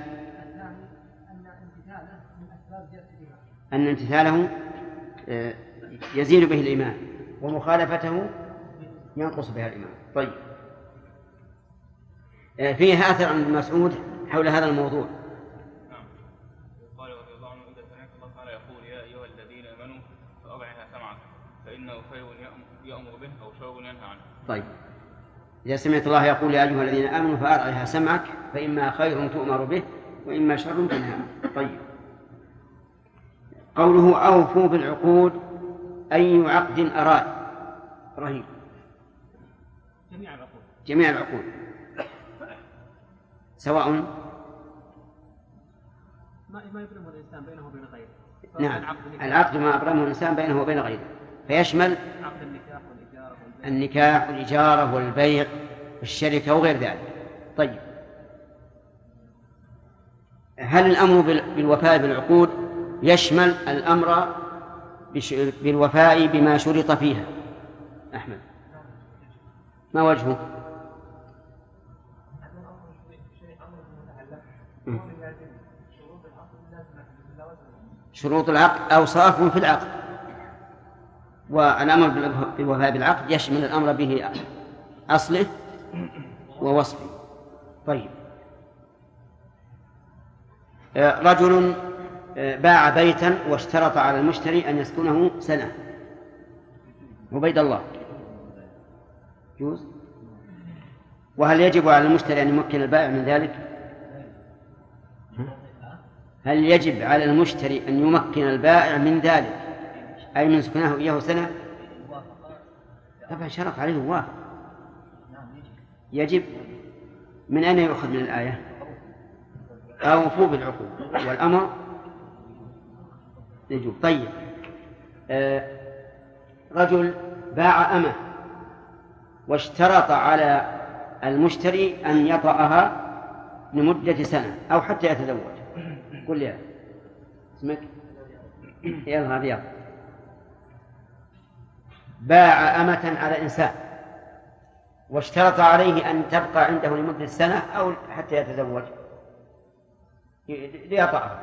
أن امتثاله يزيد به الإيمان ومخالفته ينقص بها الإيمان. طيب، فيه آثر عن ابن مسعود حول هذا الموضوع. نعم. قال رضي الله عنه: إذا سمعت الله تعالى يقول يا أيها الذين آمنوا فأضعها سمعك فإنه خير يأمر به أو شر ينهى عنه. طيب، إذا سمعت الله يقول يا أيها الذين آمنوا فأضعها سمعك فإما خير تؤمر به وإما شر تنهى عنه. طيب، قوله أوفوا بالعقود أي عقد أراد؟ رهيب. جميع العقود سواء ما يبرمه الإنسان بينه وبين غيره. نعم، العقد ما أبرمه الإنسان بينه وبين غيره، فيشمل النكاح والإجارة والبيع والشركة وغير ذلك. طيب، هل الأمر بالوفاء بالعقود يشمل الأمر بالوفاء بما شرط فيها؟ أحمد، ما وجهه؟ شروط العقد أوصاف في العقد، والأمر بالوفاء بالعقد يشمل الأمر به أصله ووصفه. طيب، رجل باع بيتا واشترط على المشتري أن يسكنه سنة، عبيد الله، يجوز؟ وهل يجب على المشتري أن يمكن البائع من ذلك؟ هل يجب على المشتري أن يمكن البائع من ذلك، أي من سكنه إياه سنة؟ طبعا شرط عليه ووافق. يجب. من أين يؤخذ من الآية؟ أوفوا بالعقود والأمر يجب. طيب، رجل باع أمة واشترط على المشتري أن يطأها لمدة سنة أو حتى يتزوج. قل لي اسمك. يلا رياض. باع أمة على إنسان واشترط عليه أن تبقى عنده لمدة سنة أو حتى يتزوج ليطأها،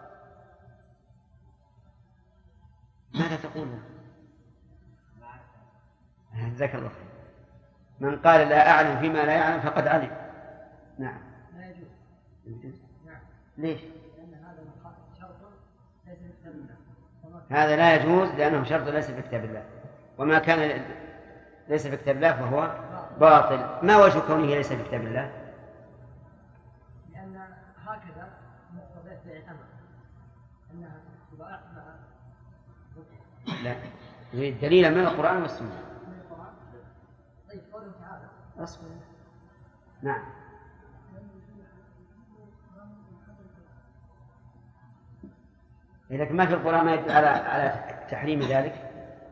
ماذا تقول؟ جزاك الله خير. من قال لا أعلم فيما لا يعلم فقد علم. نعم. لا يجوز. نعم. ليش؟ لأن هذا شرط ليس في كتاب الله. هذا لا يجوز لأنه شرط ليس في كتاب الله، وما كان ليس في كتاب الله فهو باطل. ما وجه كونه ليس في كتاب الله؟ لأن هكذا مقتضيات بيع الأمة أنها تبقى مع. لا، يريد دليلا من القرآن والسنة. من القرآن. طيب، قوله تعالى. أصبر. نعم. لكن ما في القرآن ما يدل على تحريم ذلك.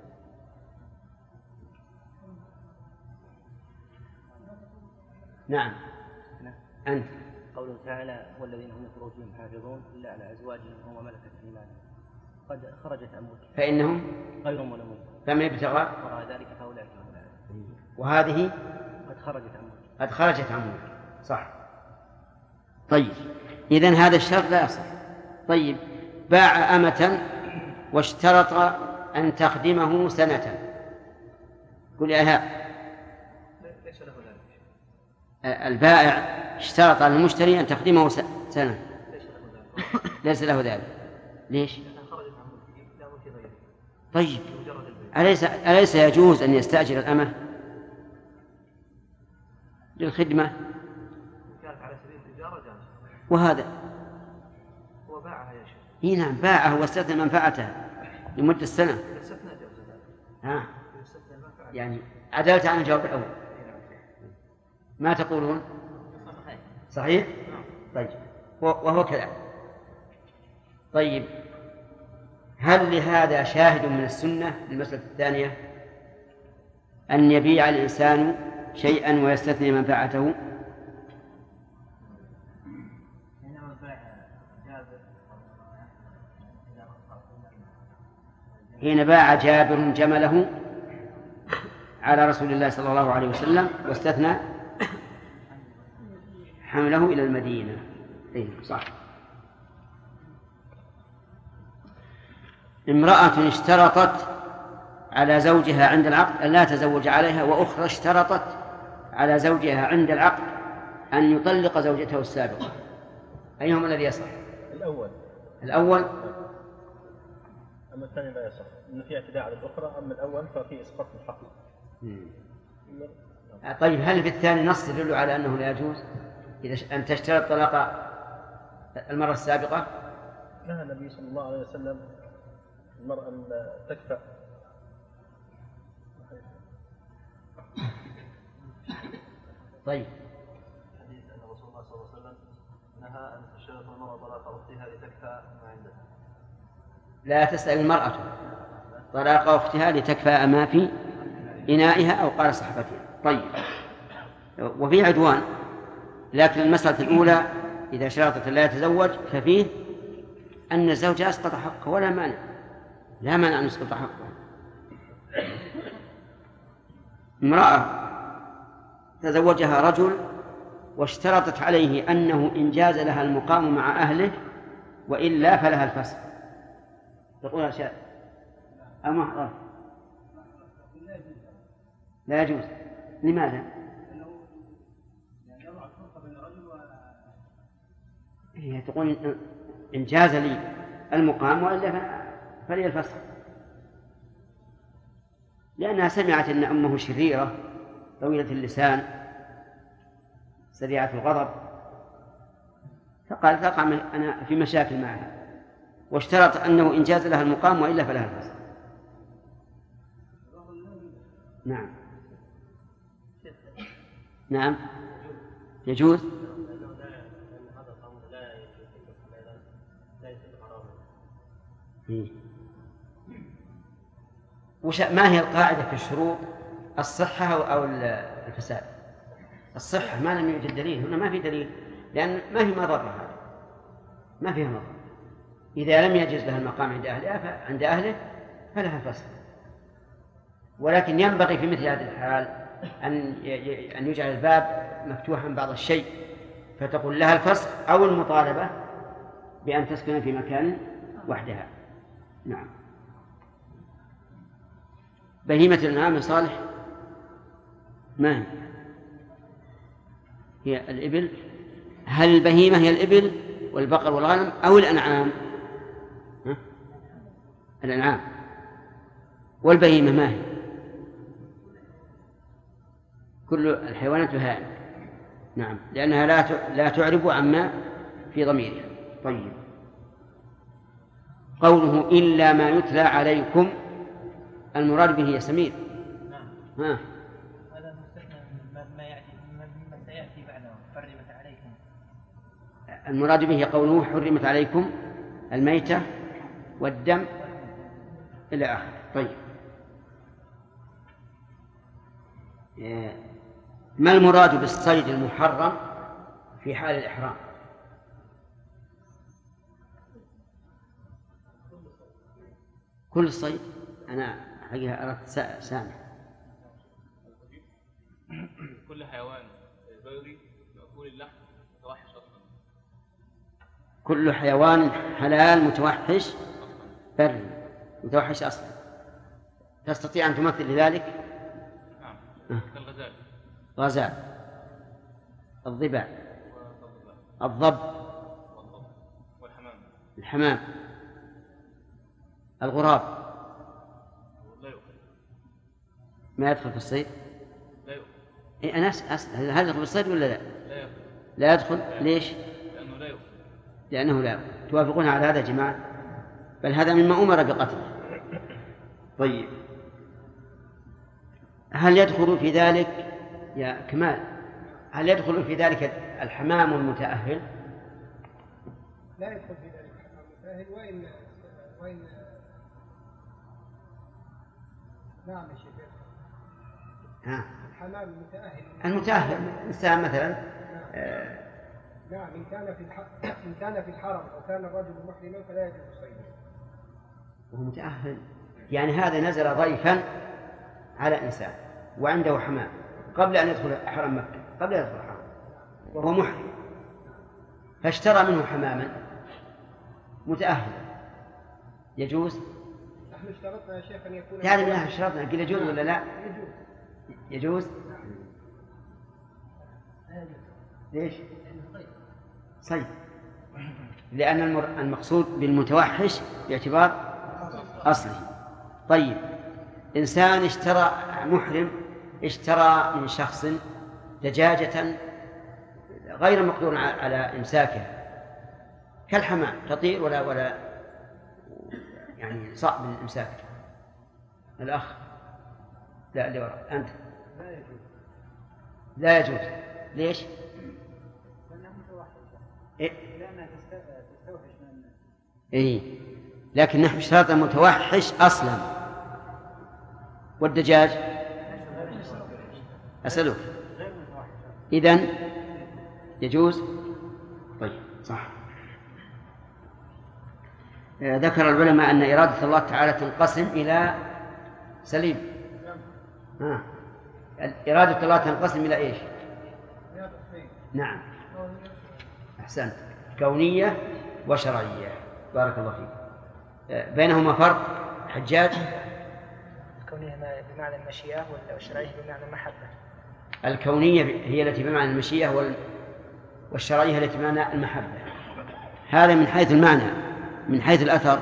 نعم. أنت. قوله تعالى: والذين هم لفروجهم حافظون إلا على أزواجهم وما ملكت أيمانهم قد خرجت عن ملك فإنهم غير ملومون فمن ابتغى وراء ذلك فأولئك هم العادون. وهذه قد خرجت عن ملك. صح. طيب، إذن هذا الشرط لا يصح. طيب، باع أمة واشترط أن تخدمه سنة. قل يا إيهاب. البائع اشترط على المشتري أن تخدمه سنة. ليس له ذلك. ليش؟ طيب، أليس يجوز أن يستأجر الأمة للخدمة؟ وهذا هو باعها يا شيخ. إيه نعم، باعه واستثنى منفعتها لمدة سنة. يعني عدلت عن الجواب الأول. ما تقولون؟ صحيح؟ طيب، وهو كذا. طيب، هل لهذا شاهد من السنة المسألة الثانية أن يبيع الإنسان شيئا ويستثني منفعته؟ حين باع جابر جمله على رسول الله صلى الله عليه وسلم واستثنى حمله إلى المدينة. صح. امرأة اشترطت على زوجها عند العقد أن لا تزوج عليها، وأخرى اشترطت على زوجها عند العقد أن يطلق زوجته السابقة، أيهما الذي يصح؟ الأول. أما الثاني لا يصح، إنه في اعتداء على الأخرى. أما الأول ففي إسقاط الحق. طيب هل في الثاني نص يدل على أنه لا يجوز إذا أن تشترط طلاق المرة السابقة؟ نهى النبي صلى الله عليه وسلم المرأة أن تكفأ. طيب حديث أن رسول الله صلى الله عليه وسلم نهى أن تشترط المرأة طلاق أختها لتكفأ ما عندها. لا تسأل المرأة طلاق أختها لتكفأ ما في إنائها أو قال صحبتها. طيب وفي عدوان، لكن المسألة الأولى إذا شرطت لا يتزوج ففيه أن الزوج أسقط حقه ولا مانع، لا مانع أن يسقط حقه. امرأة تزوجها رجل واشترطت عليه أنه إن جاز لها المقام مع أهله وإلا فلها الفسخ، تقول أشياء أما لا يجوز. لماذا؟ هي تقول إن جاز لي المقام وإلا فلي الفسخ، لأنها سمعت أن أمه شريرة طويلة اللسان سريعة الغضب، فقال تقع أنا في مشاكل معها، واشترط أنه إن جاز لها المقام وإلا فلها الفسخ. نعم نعم يجوز. ما هي القاعدة في الشروط؟ الصحة أو الفساد؟ الصحة ما لم يوجد دليل، هنا ما في دليل لأن ما في مضرة، ما فيها مضرة. إذا لم يجز لها المقام عند أهله فلها الفسخ، ولكن ينبغي في مثل هذه الحال أن يجعل الباب مفتوحا بعض الشيء، فتقول لها الفسخ أو المطالبة بأن تسكن في مكان وحدها. نعم. بهيمة الأنعام صالح ما هي الإبل؟ هل البهيمة هي الإبل والبقر والغنم أو الأنعام؟ الأنعام. والبهيمة ما هي؟ كل الحيوانات بهائم. نعم، لأنها لا تعرب عما في ضميرها. طيب قوله إلا ما يتلى عليكم المراد به سمير. نعم. هذا مستثنى مما سيأتي بعده حرمت عليكم. المراد به قوله حرمت عليكم الميتة والدم إلى آخره. طيب ما المراد بالصيد المحرم في حال الإحرام؟ كل الصيد. أنا حقيقة أردت سامع. كل حيوان بري مأكول اللحم متوحش أصلا. كل حيوان حلال متوحش بري متوحش أصلا. تستطيع أن تمثل لذلك؟ نعم. كالغزال. غزال، الضبع، الضب، والحمام، الحمام، الغراب. لا يؤكل. ما يدخل في الصيد؟ لا يؤكل. إيه أنا أسأل هل يدخل في الصيد ولا لا؟ لا يؤكل. لا يدخل. ليش؟ لأنه لا يؤكل. لأنه لا يؤكل. توافقون على هذا يا جماعة؟ بل هذا مما أمر بقتله. طيب هل يدخل في ذلك يا كمال، هل يدخل في ذلك الحمام المتأهل؟ لا يدخل في ذلك الحمام المتأهل، وإن نعم يا شيخ. ها. الحمام المتأهل. المتأهل إنسان مثلا. نعم إن كان في الحرم وكان الرجل محرما فلا يجوز صيده. وهو متأهل يعني هذا نزل ضيفا على إنسان وعنده حمام قبل أن يدخل حرم مكة، قبل أن يدخل الحرم وهو محرم، فاشترى منه حماما متأهل، يجوز؟ نحن اشترطنا يا شيخ أن يكون يعني من اشترطنا قل يجوز ولا لا؟ يجوز؟ ليش؟ صيد، لأن المقصود بالمتوحش باعتبار أصله. طيب إنسان محرم اشترى من شخص دجاجة غير مقدور على إمساكها كالحمام، تطير ولا يعني صعب الإمساك. الأخ لا اللي وراء أنت لا يجوز. ليش؟ لأنها تستوحش من الناس. إيه لكن نحن اشترطنا متوحش أصلا. والدجاج أسألك إذن يجوز؟ طيب صح. ذكر العلماء أن إرادة الله تعالى تنقسم إلى سليم. إرادة الله تنقسم إلى إيش؟ نعم أحسنت، كونية وشرعية. بارك الله فيك. بينهما فرق حجاج؟ الكونية بمعنى المشيئة والشرعية بمعنى المحبة. الكونية هي التي بمعنى المشيئة والشرعية التي بمعنى المحبة. هذا من حيث المعنى. من حيث الأثر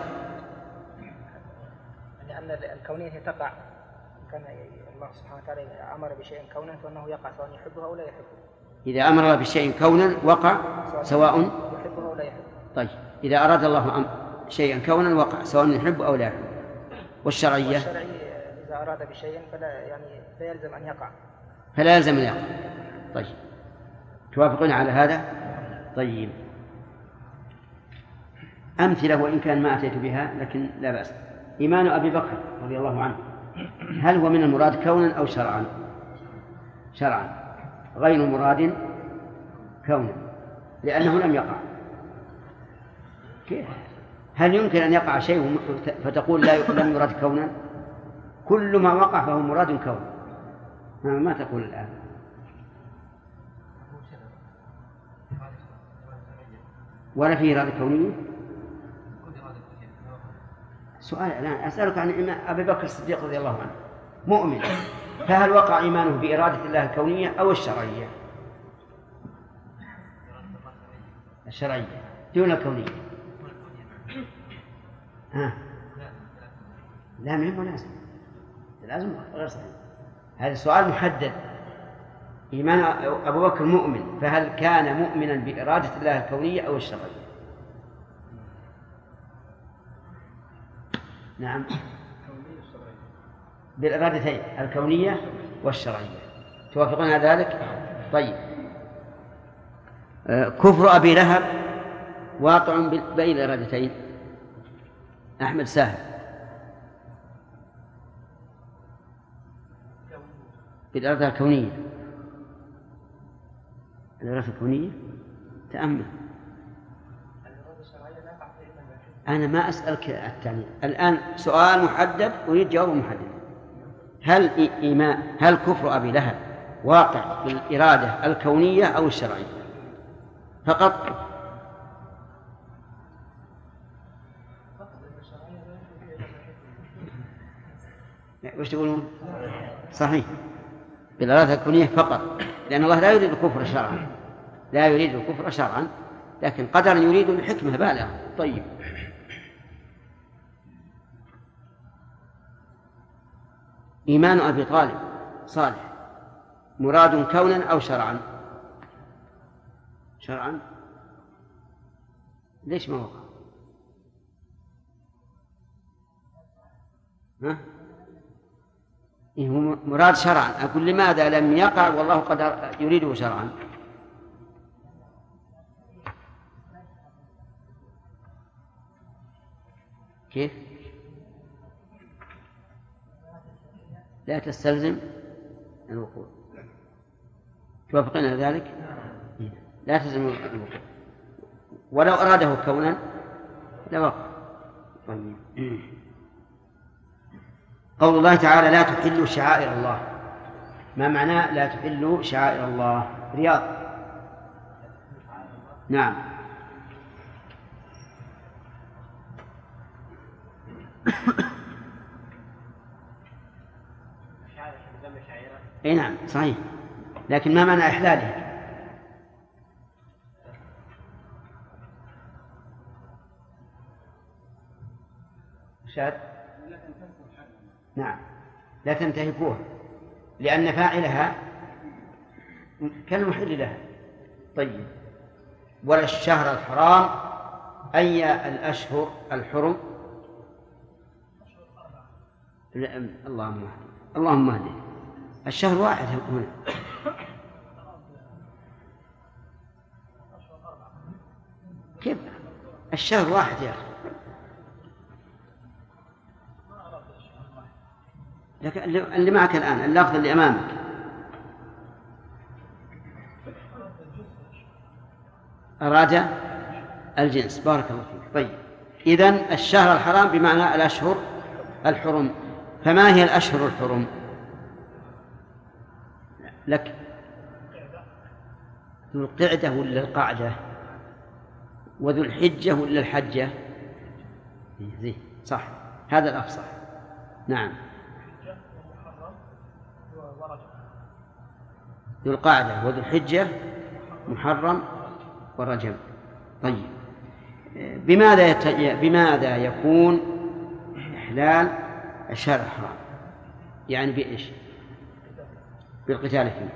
لأن الكونية تقع، كان الله سبحانه وتعالى أمر بشيء كونا فإنه يقع سواء يحبه أو لا يحبه. إذا أمر الله بشيء كونا وقع سواء يحبه أو لا يحبه. طيب إذا أراد الله شيئا كونا وقع سواء يحب أو لا يحب. والشرعية إذا أراد بشيء فلا يلزم أن يقع. فلا يلزم أن يقع. طيب توافقون على هذا؟ طيب أمثلة وإن كان ما أتيت بها لكن لا بأس. إيمان أبي بكر رضي الله عنه هل هو من المراد كونا أو شرعا؟ شرعا غير مراد كونا لأنه لم يقع. كيف؟ هل يمكن أن يقع شيء فتقول لم يراد كونا؟ كل ما وقع فهو مراد كونا. ما تقول الآن؟ ولا فيه إرادة كونية؟ سؤال الآن أسألك عن أبي بكر الصديق رضي الله عنه مؤمن، فهل وقع إيمانه بإرادة الله الكونية أو الشرعية؟ الشرعية دون الكونية. لا مهم لازم غير صحيح. هذا السؤال محدد. إيمان أبو بكر مؤمن، فهل كان مؤمنا بإرادة الله الكونية أو الشرعية؟ نعم بالإرادتين الكونية والشرعية. توافقون على ذلك؟ طيب كفر أبي لهب واقع بين الإرادتين. أحمد ساهر بالإرادة الكونية. الإرادة الكونية تأمل. أنا ما أسألك التعليل الآن، سؤال محدد أريد جواب محدد. هل كفر أبي لهب واقع بالإرادة الكونية أو الشرعية فقط؟ وش تقولون؟ صحيح بالإرادة الكونية فقط، لأن الله لا يريد الكفر شرعا، لا يريد الكفر شرعا، لكن قدرا يريد الحكمة بالغة. طيب إيمان أبي طالب صالح مراد كونا أو شرعا؟ شرعا. ليش ما وقع؟ هو مراد شرعا. أقول لماذا لم يقع والله قد يريده شرعا؟ كيف؟ لا تستلزم الوقوع. توافقين على ذلك؟ لا تستلزم الوقوع، ولو أراده كونا لوقع. طيب. قول الله تعالى لا تحلوا شعائر الله، ما معناه لا تحلوا شعائر الله؟ رياض. نعم. اي نعم صحيح، لكن ما معنى إحلالها؟ شاد. نعم لا تنتهكوها، لأن فاعلها كالمحل لها. طيب. ولا الشهر الحرام أي الأشهر الحرم؟ اللهم اهدنا. الشهر واحد هنا. كيف الشهر واحد يا أخي؟ لكن اللي معك الآن اللفظ اللي أمامك أراد الجنس. بارك الله فيك. طيب إذن الشهر الحرام بمعنى الأشهر الحرم. فما هي الأشهر الحرم لك؟ ذو القعدة ولا القعدة؟ وذو الحجة ولا الحجة؟ صح، هذا الأفصح. نعم. ذو القعدة وذو الحجة محرم ورجب. طيب بماذا يكون إحلال الشهر الحرام؟ يعني بإيش؟ بالقتال فيه.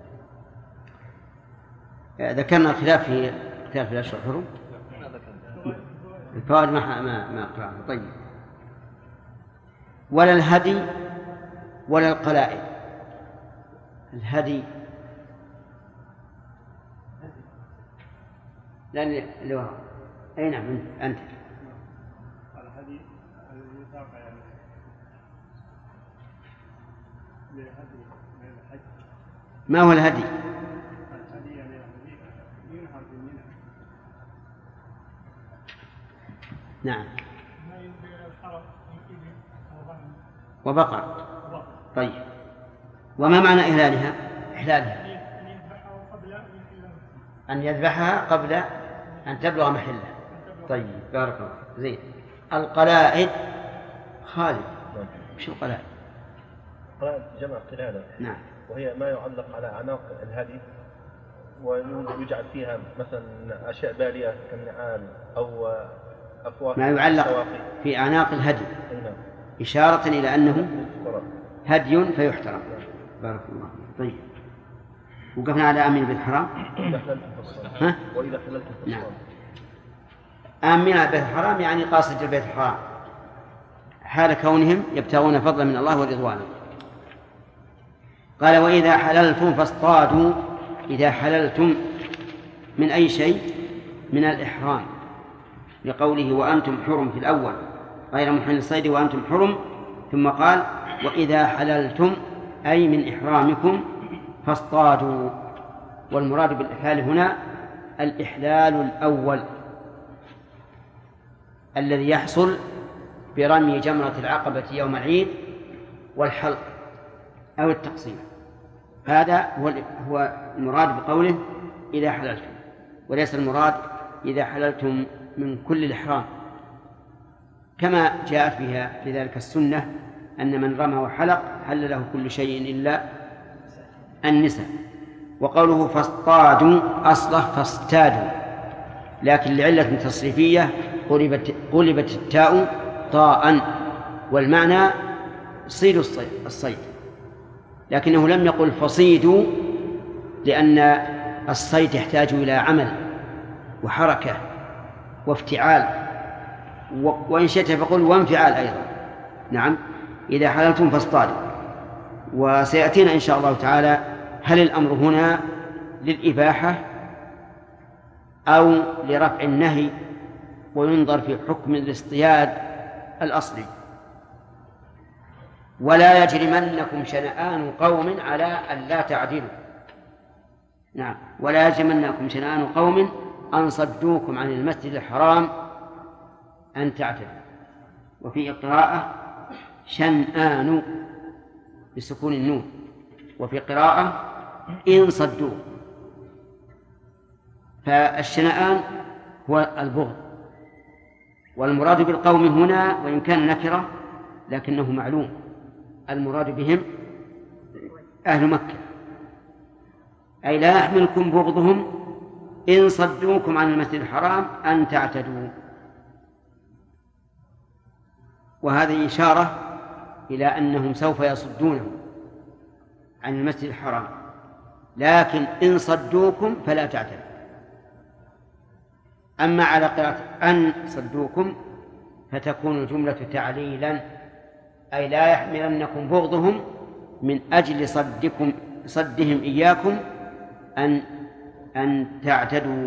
ذكرنا الخلاف في قتال في الأشهر الحرم. الفوائد ما أقرأه. طيب. ولا الهدي ولا القلائد. الهدي لأن اللي وراء. أي نعم أنت. الهدي يتابع يعني ما هو الهدي؟ الهدي يعني ينهر بالمنى. نعم. وبقر. طيب وما معنى إهلالها؟ أن يذبحها قبل أن تبلغ محله. طيب بارك الله. زين. القلائد خالد، وش القلائد؟ القلائد جمع قلادة. نعم. وهي ما يعلق على أعناق الهدي ويجعل فيها مثلا أشياء بالية كالنعال أو أفواه. ما يعلق في أعناق الهدي إشارة إلى أنه هدي فيحترم. بارك الله. طيب وقفنا على آمن بالحرام. ها؟ وإذا حللتم فاصطادوا. نعم. آمن بالبيت الحرام يعني قاصد البيت الحرام حال كونهم يبتغون فضلا من الله ورضوانه. قال وإذا حللتم فاصطادوا. إذا حللتم من أي شيء؟ من الإحرام، لقوله وأنتم حرم في الأول غير محل الصيد وأنتم حرم، ثم قال وإذا حللتم أي من إحرامكم فاصطادوا. والمراد بالإحلال هنا الإحلال الأول الذي يحصل برمي جمرة العقبة يوم العيد والحلق أو التقصير. هذا هو المراد بقوله إذا حللتم، وليس المراد إذا حللتم من كل الإحرام، كما جاءت بها في ذلك السنة أن من رمى وحلق حل له كل شيء إلا النساء. وقوله فاصطادوا أصله فاصطادوا، لكن لعلة تصريفية قلبت التاء طاء، والمعنى صيدوا الصيد، لكنه لم يقل فصيدوا، لأن الصيد يحتاج إلى عمل وحركة وافتعال، وإن شئت فقل وانفعال أيضا. نعم. إذا حللتم فاصطادوا. وسيأتينا إن شاء الله تعالى هل الأمر هنا للإباحة أو لرفع النهي، وينظر في حكم الاصطياد الأصلي. ولا يجرمنكم شنآن قوم على أن لا تعدلوا. نعم، ولا يجرمنكم شنآن قوم أن صدوكم عن المسجد الحرام أن تعتدوا. وفي قراءة شنآن بسكون النون، وفي قراءة إن صدوه. فالشنآن هو البغض، والمراد بالقوم هنا وإن كان نكرة لكنه معلوم، المراد بهم أهل مكة، أي لا يحملكم بغضهم إن صدوكم عن المسجد الحرام أن تعتدوا. وهذه إشارة إلى أنهم سوف يصدونهم عن المسجد الحرام، لكن إن صدوكم فلا تعتدوا. أما على قراءة أن صدوكم فتكون الجملة تعليلا، أي لا يحملنكم بغضهم من أجل صدهم إياكم أن تعتدوا.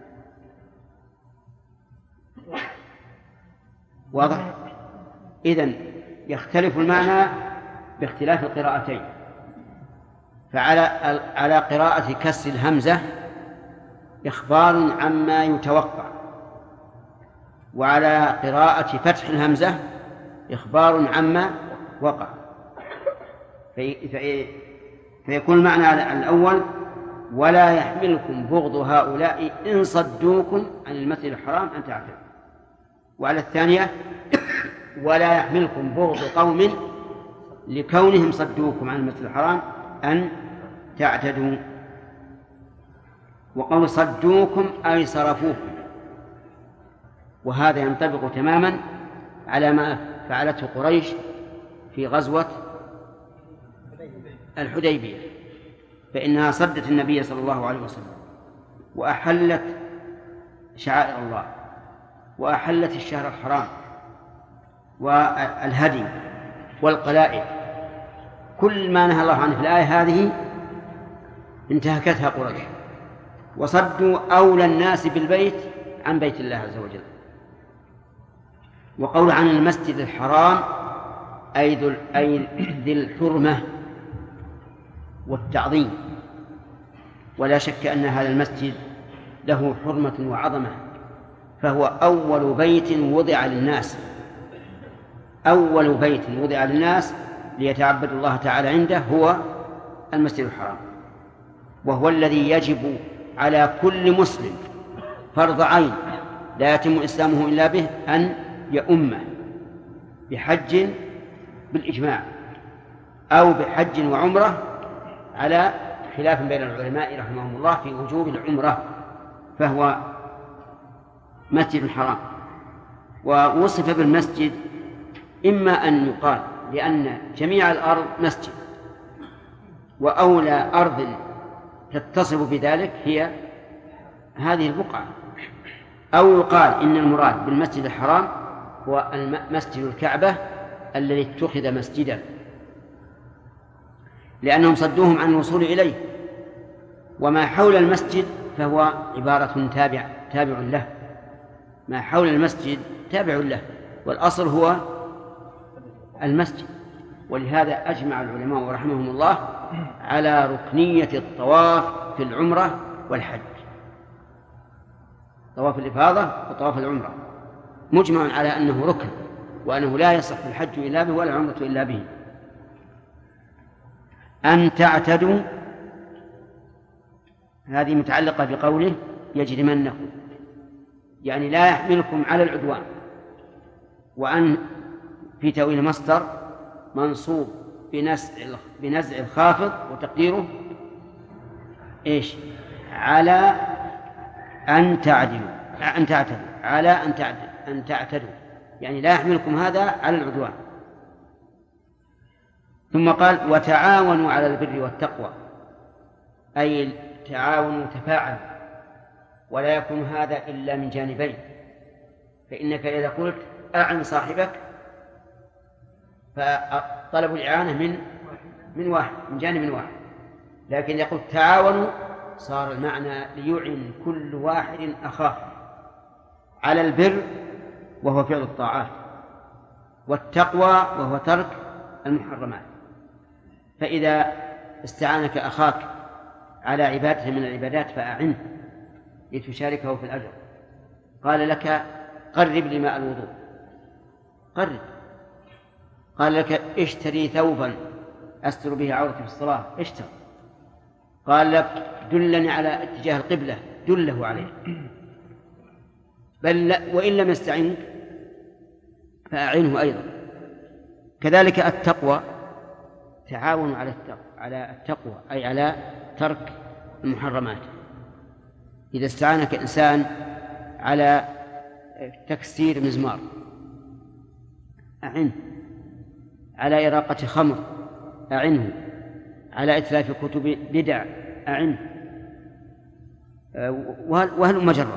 واضح؟ إذن يختلف المعنى باختلاف القراءتين. فعلى قراءة كسر الهمزة إخبار عما يتوقع، وعلى قراءة فتح الهمزة إخبار عما وقع. فيكون المعنى على الأول ولا يحملكم بغض هؤلاء إن صدوكم عن المسجد الحرام أن تعتدوا، وعلى الثانية ولا يحملكم بغض قوم لكونهم صدوكم عن المسجد الحرام أن تعتدوا. وقول صدوكم أي صرفوكم، وهذا ينطبق تماما على ما فعلته قريش في غزوة الحديبية، فإنها صدت النبي صلى الله عليه وسلم وأحلت شعائر الله وأحلت الشهر الحرام والهدي والقلائد، كل ما نهى الله عنه في الآية هذه انتهكتها قريش، وصدوا أولى الناس بالبيت عن بيت الله عز وجل. وقول عن المسجد الحرام أي ذي الحرمة والتعظيم، ولا شك أن هذا المسجد له حرمة وعظمة، فهو أول بيت وضع للناس، أول بيت وضع للناس ليتعبدوا الله تعالى عنده هو المسجد الحرام، وهو الذي يجب على كل مسلم فرض عين لا يتم إسلامه إلا به أن يؤمه بحج بالإجماع أو بحج وعمرة، على خلاف بين العلماء رحمهم الله في وجوب العمرة، فهو مسجد حرام. ووصف بالمسجد إما أن يقال لأن جميع الأرض مسجد، وأولى أرض تتصف بذلك هي هذه البقعة، أو يقال إن المراد بالمسجد الحرام هو مسجد الكعبة الذي اتخذ مسجدا، لأنهم صدوهم عن الوصول إليه، وما حول المسجد فهو عبارة تابع له، ما حول المسجد تابع له، والأصل هو المسجد. ولهذا أجمع العلماء رحمهم الله على ركنية الطواف في العمرة والحج، طواف الإفاضة وطواف العمرة مجمع على أنه ركن، وأنه لا يصح الحج إلا به ولا العمرة إلا به. أن تعتدوا هذه متعلقة بقوله يجرمنكم، يعني لا يحملكم على العدوان. وأن في تأويل مصدر منصوب بنزع الخافض، وتقديره إيش؟ على أن تعدلوا، على أن تعتدوا، يعني لا يحملكم هذا على العدوان. ثم قال وتعاونوا على البر والتقوى، أي تعاونوا تفاعلوا، ولا يكون هذا إلا من جانبين، فإنك إذا قلت أعن صاحبك فطلب الإعانة من جانب واحد، لكن يقول تعاونوا صار المعنى ليعن كل واحد أخاه على البر وهو فعل الطاعات، والتقوى وهو ترك المحرمات. فإذا استعانك أخاك على عبادة من العبادات فأعنه لتشاركه في الأجر. قال لك قرب لي ماء الوضوء، قرب. قال لك اشتري ثوبا أستر به عورتي في الصلاة، اشتر. قال لك دلني على اتجاه القبلة، دله عليه. بل وإن لم يستعنك فأعنه أيضا. كذلك التقوى، تعاون على التقوى أي على ترك المحرمات. إذا استعانك إنسان على تكسير مزمار أعنه، على إراقة خمر أعنه، على إتلاف كتب بدع أعنه، وهل مجرد.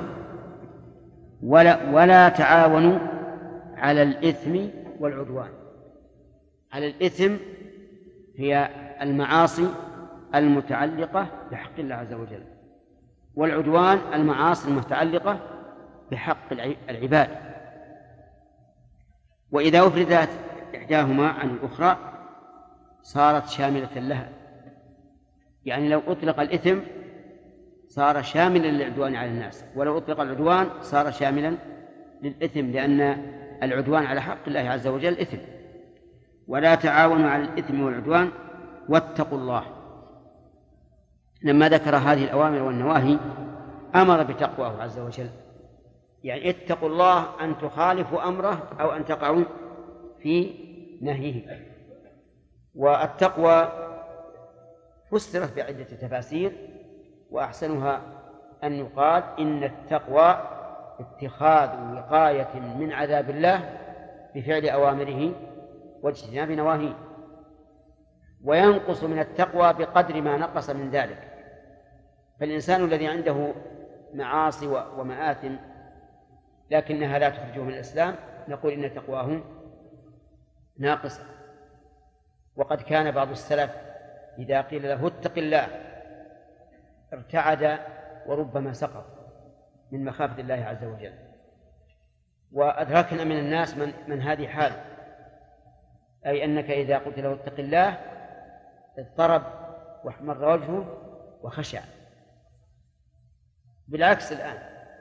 ولا تعاونوا على الإثم والعدوان. على الإثم هي المعاصي المتعلقة بحق الله عز وجل، والعدوان المعاصي المتعلقة بحق العباد. وإذا أفردت إحداهما عن الأخرى صارت شاملة لها. يعني لو أطلق الإثم صار شاملا للعدوان على الناس، ولو أطلق العدوان صار شاملا للإثم، لأن العدوان على حق الله عز وجل إثم. ولا تعاونوا على الإثم والعدوان واتقوا الله. لما ذكر هذه الأوامر والنواهي أمر بتقواه عز وجل، يعني اتقوا الله أن تخالفوا أمره أو أن تقعوا في نهيه. والتقوى فسرت بعدة تفاسير، وأحسنها أن يقال إن التقوى اتخاذ وقاية من عذاب الله بفعل أوامره واجتناب نواهيه، وينقص من التقوى بقدر ما نقص من ذلك. فالإنسان الذي عنده معاصي ومآثم لكنها لا تخرجه من الإسلام نقول إن تقواه ناقصة. وقد كان بعض السلف إذا قيل له اتق الله ارتعد وربما سقط من مخافة الله عز وجل. وأدركنا من الناس من هذه حاله، أي أنك إذا قلت له اتق الله اضطرب واحمر وجهه وخشع. بالعكس الآن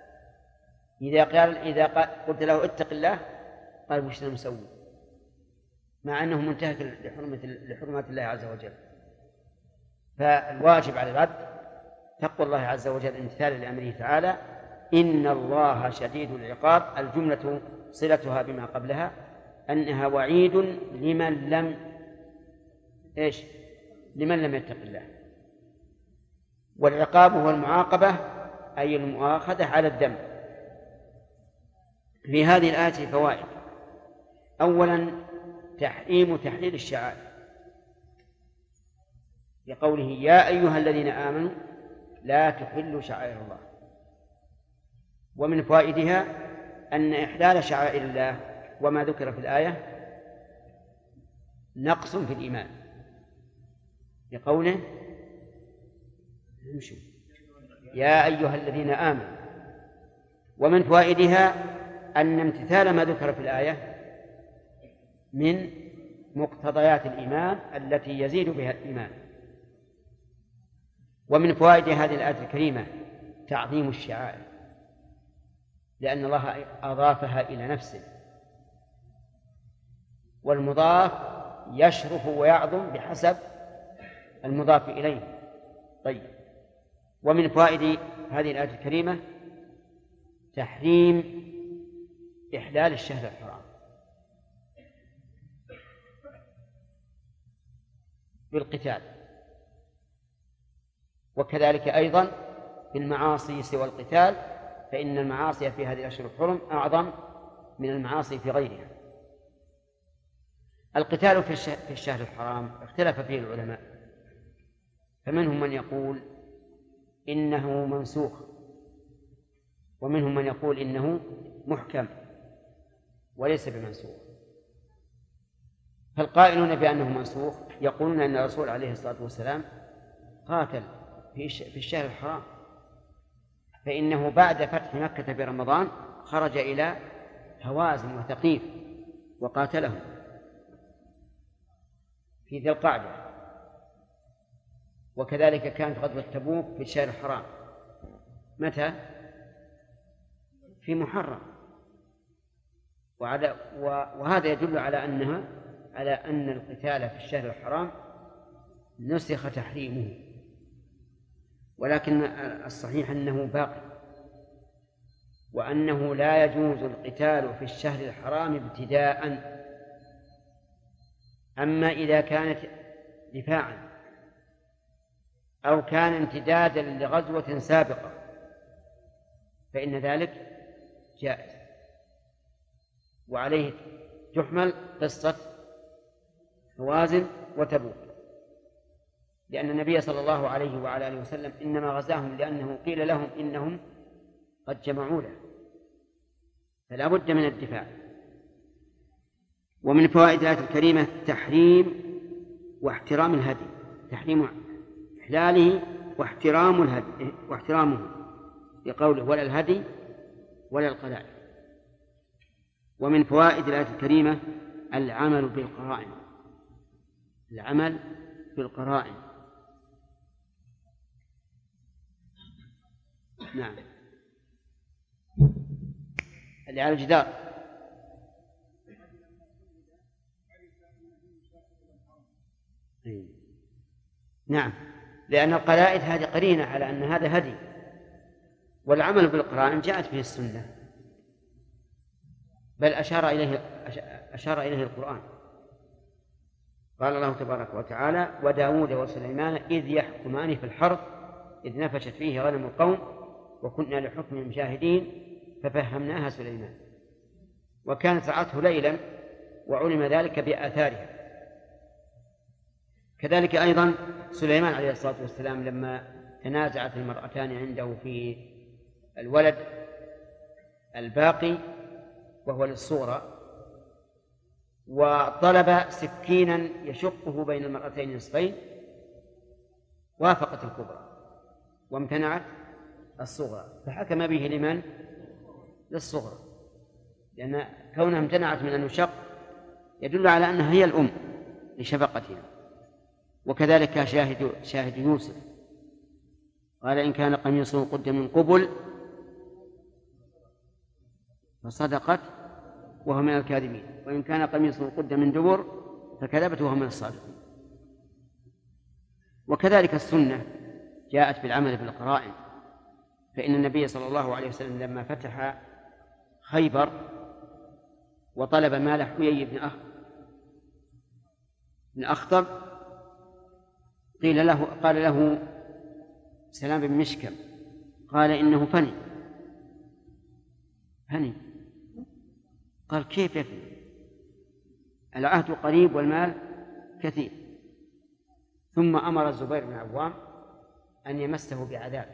إذا قلت له اتق الله قال وش نسوي، مع أنه منتهك لحرمات الله عز وجل. فالواجب على العبد تقوى الله عز وجل امتثالا لأمره تعالى. إن الله شديد العقاب، الجملة صلتها بما قبلها أنها وعيد لمن لم يتق الله. والعقاب هو المعاقبة أي المؤاخذة على الذنب. في هذه الآية فوائد. أولا تحليل الشعائر لقوله يا أيها الذين آمنوا لا تحلوا شعائر الله. ومن فوائدها أن إحلال شعائر الله وما ذكر في الآية نقص في الإيمان لقوله يا أيها الذين آمنوا. ومن فوائدها أن امتثال ما ذكر في الآية من مقتضيات الإيمان التي يزيد بها الإيمان. ومن فوائد هذه الآية الكريمة تعظيم الشعائر، لأن الله أضافها إلى نفسه، والمضاف يشرف ويعظم بحسب المضاف إليه. طيب، ومن فوائد هذه الآية الكريمة تحريم إحلال الشهر الحرام بالقتال، وكذلك أيضا بالمعاصي سوى القتال، فإن المعاصي في هذه الأشهر الحرم أعظم من المعاصي في غيرها. القتال في الشهر الحرام اختلف فيه العلماء، فمنهم من يقول إنه منسوخ، ومنهم من يقول إنه محكم وليس بمنسوخ. فالقائلون بأنه منسوخ يقولون أن الرسول عليه الصلاة والسلام قاتل في الشهر الحرام، فإنه بعد فتح مكة برمضان خرج إلى هوازن وثقيف وقاتلهم. في ذي القعدة، وكذلك كانت غزوة تبوك في الشهر الحرام. متى؟ في محرم. وهذا يدل على أن القتال في الشهر الحرام نسخ تحريمه، ولكن الصحيح أنه باقي، وأنه لا يجوز القتال في الشهر الحرام ابتداء. أما إذا كانت دفاعا أو كان امتدادا لغزوة سابقة فإن ذلك جائز، وعليه تحمل قصة هوازن وتبوك، لأن النبي صلى الله عليه وعلى آله وسلم إنما غزاهم لأنه قيل لهم إنهم قد جمعوا له، فلا بد من الدفاع. ومن فوائد الآية الكريمة تحريم واحترام الهدي، تحريم إحلاله واحترامه بقوله ولا الهدي ولا القلائد. ومن فوائد الآية الكريمة العمل بالقرائن، العمل بالقرائن. نعم، اللي على الجدار. نعم، لأن القلائد هذه قرينة على أن هذا هدي، والعمل بالقرائن جاءت به السنة، بل أشار إليه القرآن. قال الله تبارك وتعالى وداود وسليمان إذ يحكمان في الحرث إذ نفشت فيه غنم القوم وكنا لحكمهم شاهدين ففهمناها سليمان وكانت رعته ليلا وعلم ذلك بآثارها. كذلك أيضا سليمان عليه الصلاة والسلام لما تنازعت المرأتان عنده في الولد الباقي وهو للصغرى، وطلب سكينا يشقه بين المرأتين نصفين، وافقت الكبرى وامتنعت الصغرى، فحكم به لمن؟ للصغرى، لأن كونها امتنعت من أن يشق يدل على أنها هي الأم لشفقتها. وكذلك شاهد يوسف قال إن كان قميصه قد من قبل فصدقت وهو من الكاذبين وإن كان قميصه قد من دبر فكذبت وهو من الصادقين. وكذلك السنة جاءت بالعمل بالقرائن، فإن النبي صلى الله عليه وسلم لما فتح خيبر وطلب مال حيي بن أخطب قال له سلام بن مشكم قال إنه فني. قال كيف يفني؟ العهد قريب والمال كثير. ثم أمر الزبير بن عوام أن يمسه بعذاب.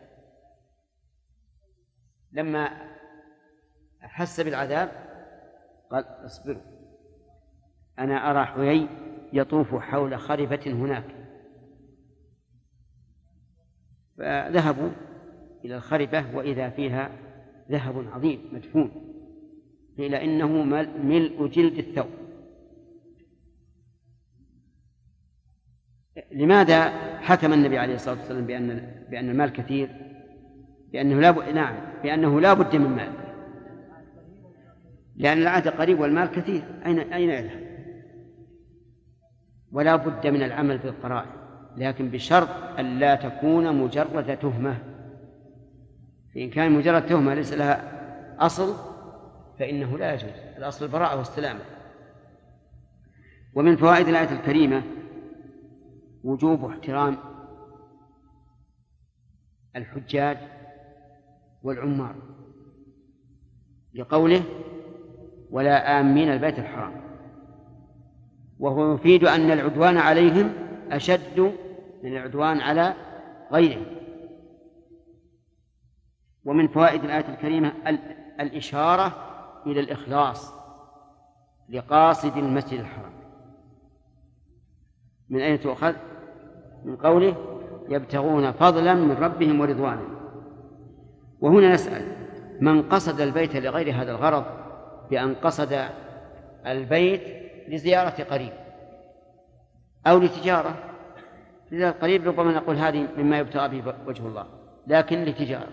لما أحس بالعذاب قال اصبروا أنا أرى حيي يطوف حول خربة هناك. فذهبوا إلى الخربة وإذا فيها ذهب عظيم مدفون، قيل إنه ملء جلد الثوب. لماذا حكم النبي عليه الصلاة والسلام بأن المال كثير؟ بأنه لا بد من مال، لأن العهد قريب والمال كثير، أين يذهب؟ ولا بد من العمل بالقرائن، لكن بشرط أن لا تكون مجرد تهمة. فإن كان مجرد تهمة ليس لها أصل فإنه لا يجوز، الأصل البراءة والسلامة. ومن فوائد الآية الكريمة وجوب احترام الحجاج والعمار لقوله ولا آمين البيت الحرام، وهو يفيد أن العدوان عليهم أشد من العدوان على غيرهم. ومن فوائد الآية الكريمة الإشارة إلى الإخلاص لقاصد المسجد الحرام. من أين تؤخذ؟ من قوله يبتغون فضلا من ربهم ورضوانا. وهنا نسأل من قصد البيت لغير هذا الغرض بأن قصد البيت لزيارة قريب أو لتجارة. إذا قريب ربما نقول هذه مما يبتغى به وجه الله، لكن لتجارة.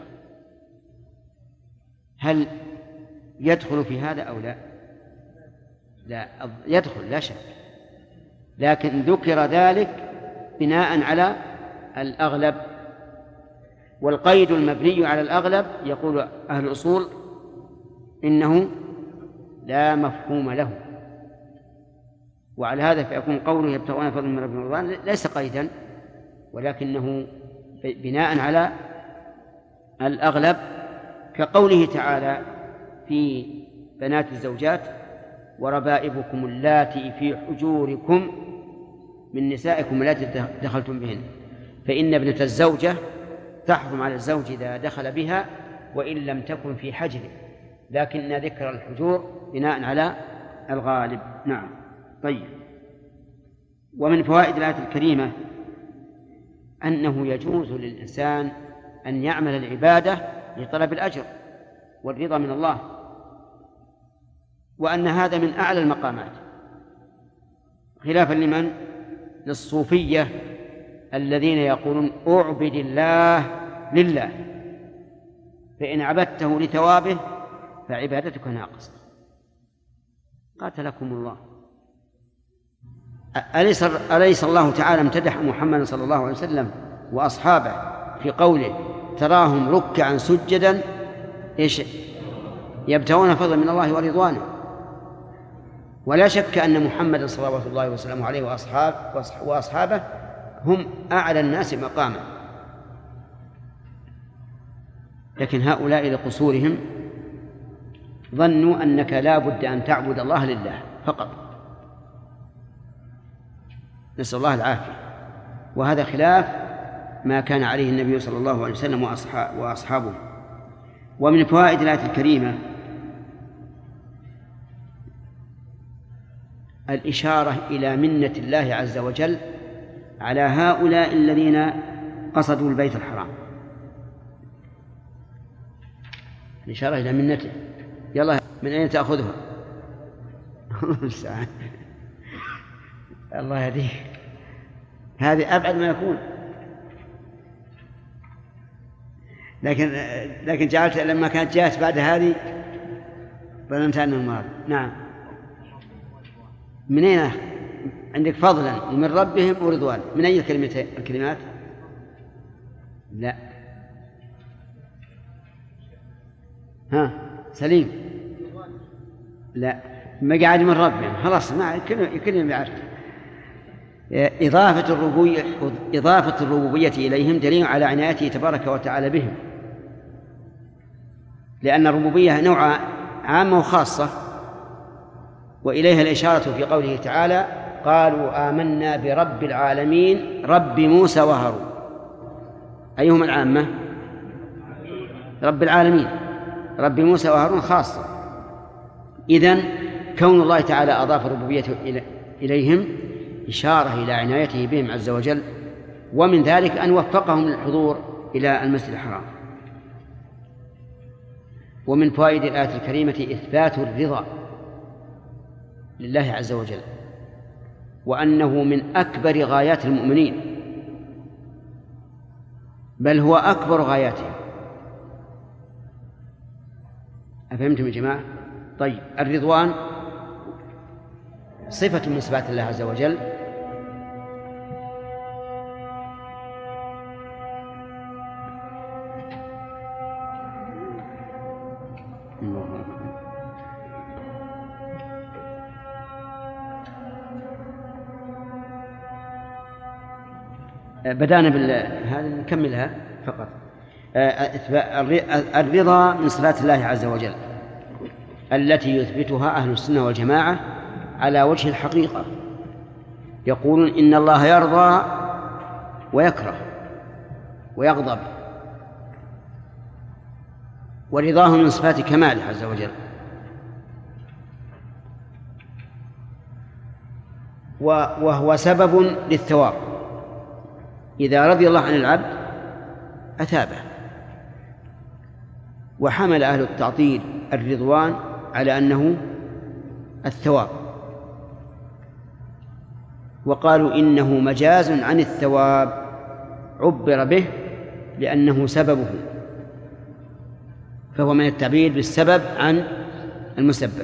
هل يدخل في هذا أو لا؟ لا يدخل لا شك، لكن ذكر ذلك بناء على الأغلب، والقيد المبني على الأغلب يقول أهل الأصول إنه لا مفهوم له، وعلى هذا فيكون قوله يبتغون فضلا من ربهم ورضوانا ليس قيدا، ولكنه بناء على الأغلب، كقوله تعالى في بنات الزوجات: وربائبكم اللاتي في حجوركم من نسائكم اللاتي دخلتم بهن، فإن ابنة الزوجة تحرم على الزوج إذا دخل بها وإن لم تكن في حجره، لكن ذكر الحجور بناء على الغالب. نعم. طيب. ومن فوائد الآية الكريمة أنه يجوز للإنسان أن يعمل العبادة لطلب الأجر والرضا من الله، وأن هذا من أعلى المقامات، خلافا لمن؟ للصوفية الذين يقولون أعبد الله لله، فإن عبدته لثوابه فعبادتك ناقصة. قاتلكم الله. أليس الله تعالى امتدح محمد صلى الله عليه وسلم وأصحابه في قوله: تراهم ركعا سجدا يبتغون فضلا من الله ورضوانه؟ ولا شك أن محمد صلوات الله وسلامه عليه وأصحابه هم أعلى الناس مقاما، لكن هؤلاء لقصورهم ظنوا أنك لا بد أن تعبد الله لله فقط، نسأل الله العافية. وهذا خلاف ما كان عليه النبي صلى الله عليه وسلم وأصحابه. ومن فوائد الآية الكريمة الإشارة إلى منة الله عز وجل على هؤلاء الذين قصدوا البيت الحرام، الإشارة إلى منته. يلا، من أين تأخذها؟ الله يهديه، هذه أبعد ما يكون. لكن جعلت لما كانت جاءت بعد هذه ظننت أنه المراد. نعم. من أين عندك؟ فضلا ومن ربهم ورضوان. من أي الكلمات؟ لا. ها سليم؟ لا، ما قاعد من ربهم خلاص، ما كلهم يعرف. إضافة الربوبية إليهم دليل على عنايته تبارك وتعالى بهم، لأن الربوبية نوع عامة وخاصة، وإليها الإشارة في قوله تعالى: قالوا آمنا برب العالمين رب موسى وهارون. أيهما العامة؟ رب العالمين. رب موسى وهارون خاصة. إذن كون الله تعالى أضاف ربوبيته إليهم إشارة إلى عنايته بهم عز وجل، ومن ذلك أن وفقهم للحضور إلى المسجد الحرام. ومن فوائد الآية الكريمة إثبات الرضا لله عز وجل، وأنه من أكبر غايات المؤمنين، بل هو أكبر غاياتهم. أفهمتم يا جماعة؟ طيب، الرضوان صفة من صفات الله عز وجل، بدأنا هذا نكملها فقط. الرضا من صفات الله عز وجل التي يثبتها أهل السنة والجماعة على وجه الحقيقة. يقولون إن الله يرضى ويكره ويغضب، ورضاه من صفات كماله عز وجل. وهو سبب للثواب، إذا رضي الله عن العبد أثابه. وحمل أهل التعطيل الرضوان على أنه الثواب، وقالوا إنه مجاز عن الثواب، عبر به لأنه سببه، فهو من التعبير بالسبب عن المسبب.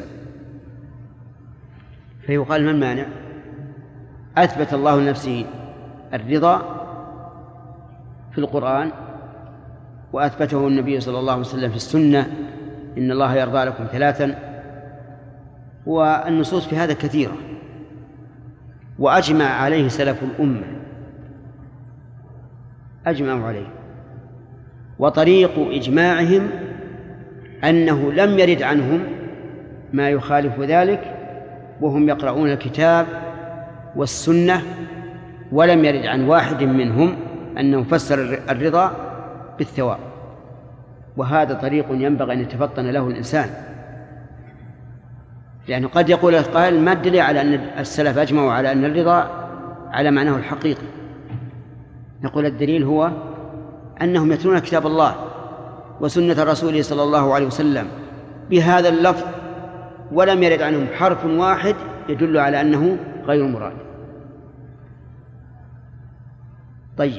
فيقال ما المانع؟ أثبت الله لنفسه الرضا في القرآن، وأثبته النبي صلى الله عليه وسلم في السنة: إن الله يرضى لكم 3. والنصوص في هذا كثيرة، وأجمع عليه سلف الأمة، أجمعوا عليه. وطريق إجماعهم أنه لم يرد عنهم ما يخالف ذلك وهم يقرؤون الكتاب والسنة، ولم يرد عن واحد منهم أنه فسر الرضا بالثواب. وهذا طريق ينبغي أن يتفطن له الإنسان، لأنه قد يقول القائل: ما الدليل على أن السلف أجمعوا على أن الرضا على معناه الحقيقي؟ نقول: الدليل هو أنهم يتلون كتاب الله وسنة رسوله صلى الله عليه وسلم بهذا اللفظ، ولم يرد عنهم حرف واحد يدل على أنه غير مراد. طيب،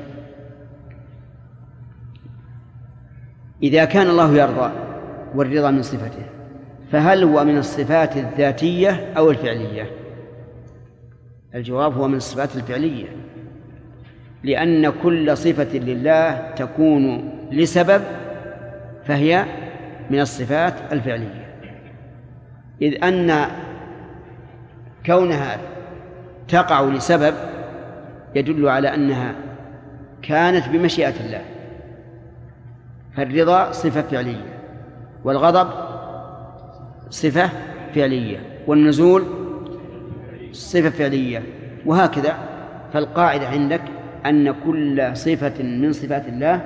إذا كان الله يرضى والرضا من صفته، فهل هو من الصفات الذاتية أو الفعلية؟ الجواب هو من الصفات الفعلية، لأن كل صفة لله تكون لسبب فهي من الصفات الفعلية، إذ أن كونها تقع لسبب يدل على أنها كانت بمشيئة الله. فالرضا صفة فعلية، والغضب صفة فعلية، والنزول صفة فعلية، وهكذا. فالقاعدة عندك أن كل صفة من صفات الله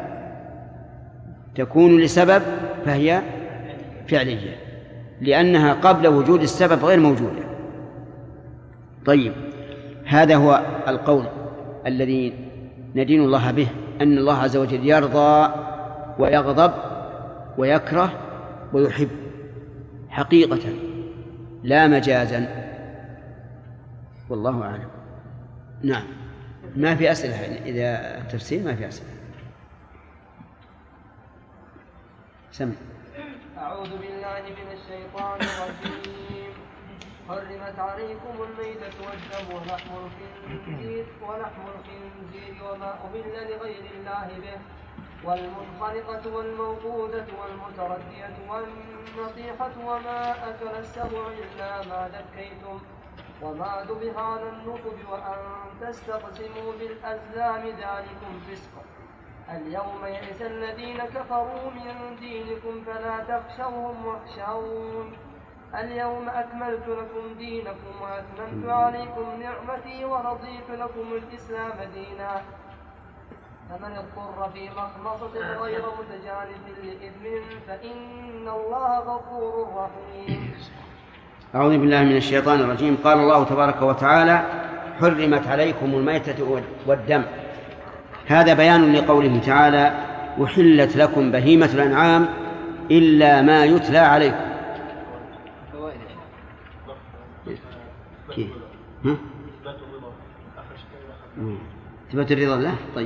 تكون لسبب فهي فعلية، لأنها قبل وجود السبب غير موجودة. طيب، هذا هو القول الذي ندين الله به، أن الله عز وجل يرضى ويغضب ويكره ويحب حقيقة لا مجازا، والله أعلم. نعم، ما في أسئلة إذا التفسير ما في أسئلة. سمع. أعوذ بالله من الشيطان الرجيم. حرمت عليكم الميتة والدم ولحم الخنزير وما أهل لغير الله به، والمنخنقة والموقوذة والمتردية والنطيحة وما أكل السبع إلا ما ذكيتم وما ذبح على النصب وأن تستقسموا بالأزلام ذلكم فسق. اليوم يئس الذين كفروا من دينكم فلا تخشوهم واخشون. اليوم أكملت لكم دينكم وأتممت عليكم نعمتي ورضيت لكم الإسلام دينا. فمن اضطر في مخمصة غير متجانف لإثم فإن الله غفور رحيم. أعوذ بالله من الشيطان الرجيم. قال الله تبارك وتعالى: حرمت عليكم الميتة والدم. هذا بيان لقوله تعالى: أحلت لكم بهيمة الأنعام إلا ما يتلى عليكم. كيف؟ إثبات الرضا له. طيب،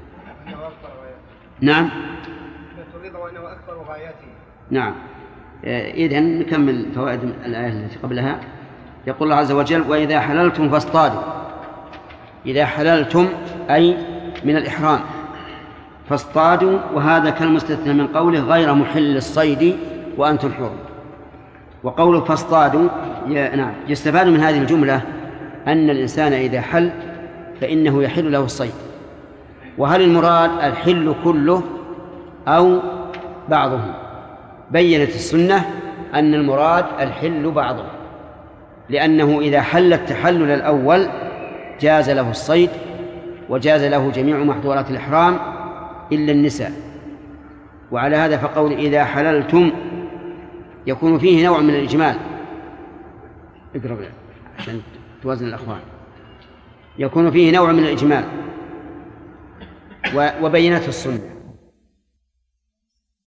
نعم، إثبات الرضا وأنه أكبر غاياته. نعم. إذن نكمل فوائد الآية التي قبلها. يقول الله عز وجل: وإذا حللتم فاصطادوا. إذا حللتم أي من الإحرام فاصطادوا، وهذا كالمستثنى من قوله: غير محل الصيد وأنتم حرم. وقوله فاصطادوا نعم، يستفاد من هذه الجملة أن الإنسان إذا حل فإنه يحل له الصيد. وهل المراد الحل كله أو بعضه؟ بيّنت السنة أن المراد الحل بعضه، لأنه إذا حل التحلل الأول جاز له الصيد وجاز له جميع محظورات الإحرام إلا النساء. وعلى هذا فقول إذا حللتم يكون فيه نوع من الإجمال. اقرب عشان توازن الأخوان. يكون فيه نوع من الإجمال وبينته السنة.